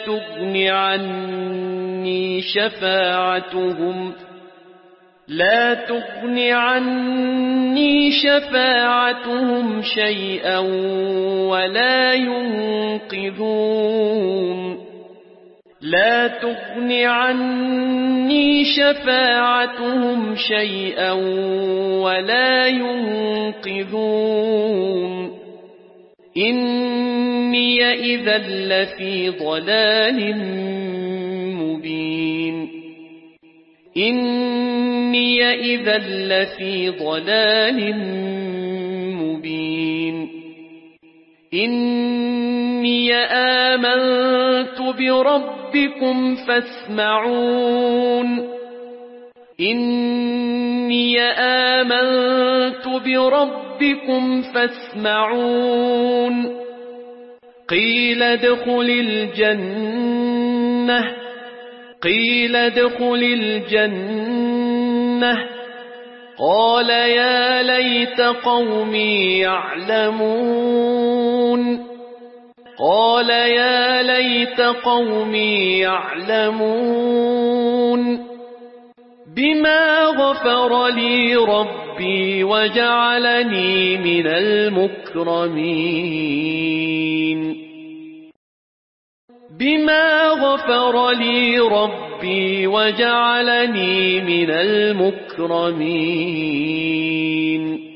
C: تغن عني شفاعتهم شيئا ولا ينقذون لا تغن عني شفاعتهم شيئا ولا ينقذون إني إذا لفي ضلال مبين إني إذا لفي ضلال مبين إني آمنت بربكم فاسمعون إني آمنت بربكم فاسمعون قيل ادخل الجنة قال يا ليت قومي يعلمون بما غفر لي ربي وجعلني من المكرمين بما غفر لي ربي وجعلني من المكرمين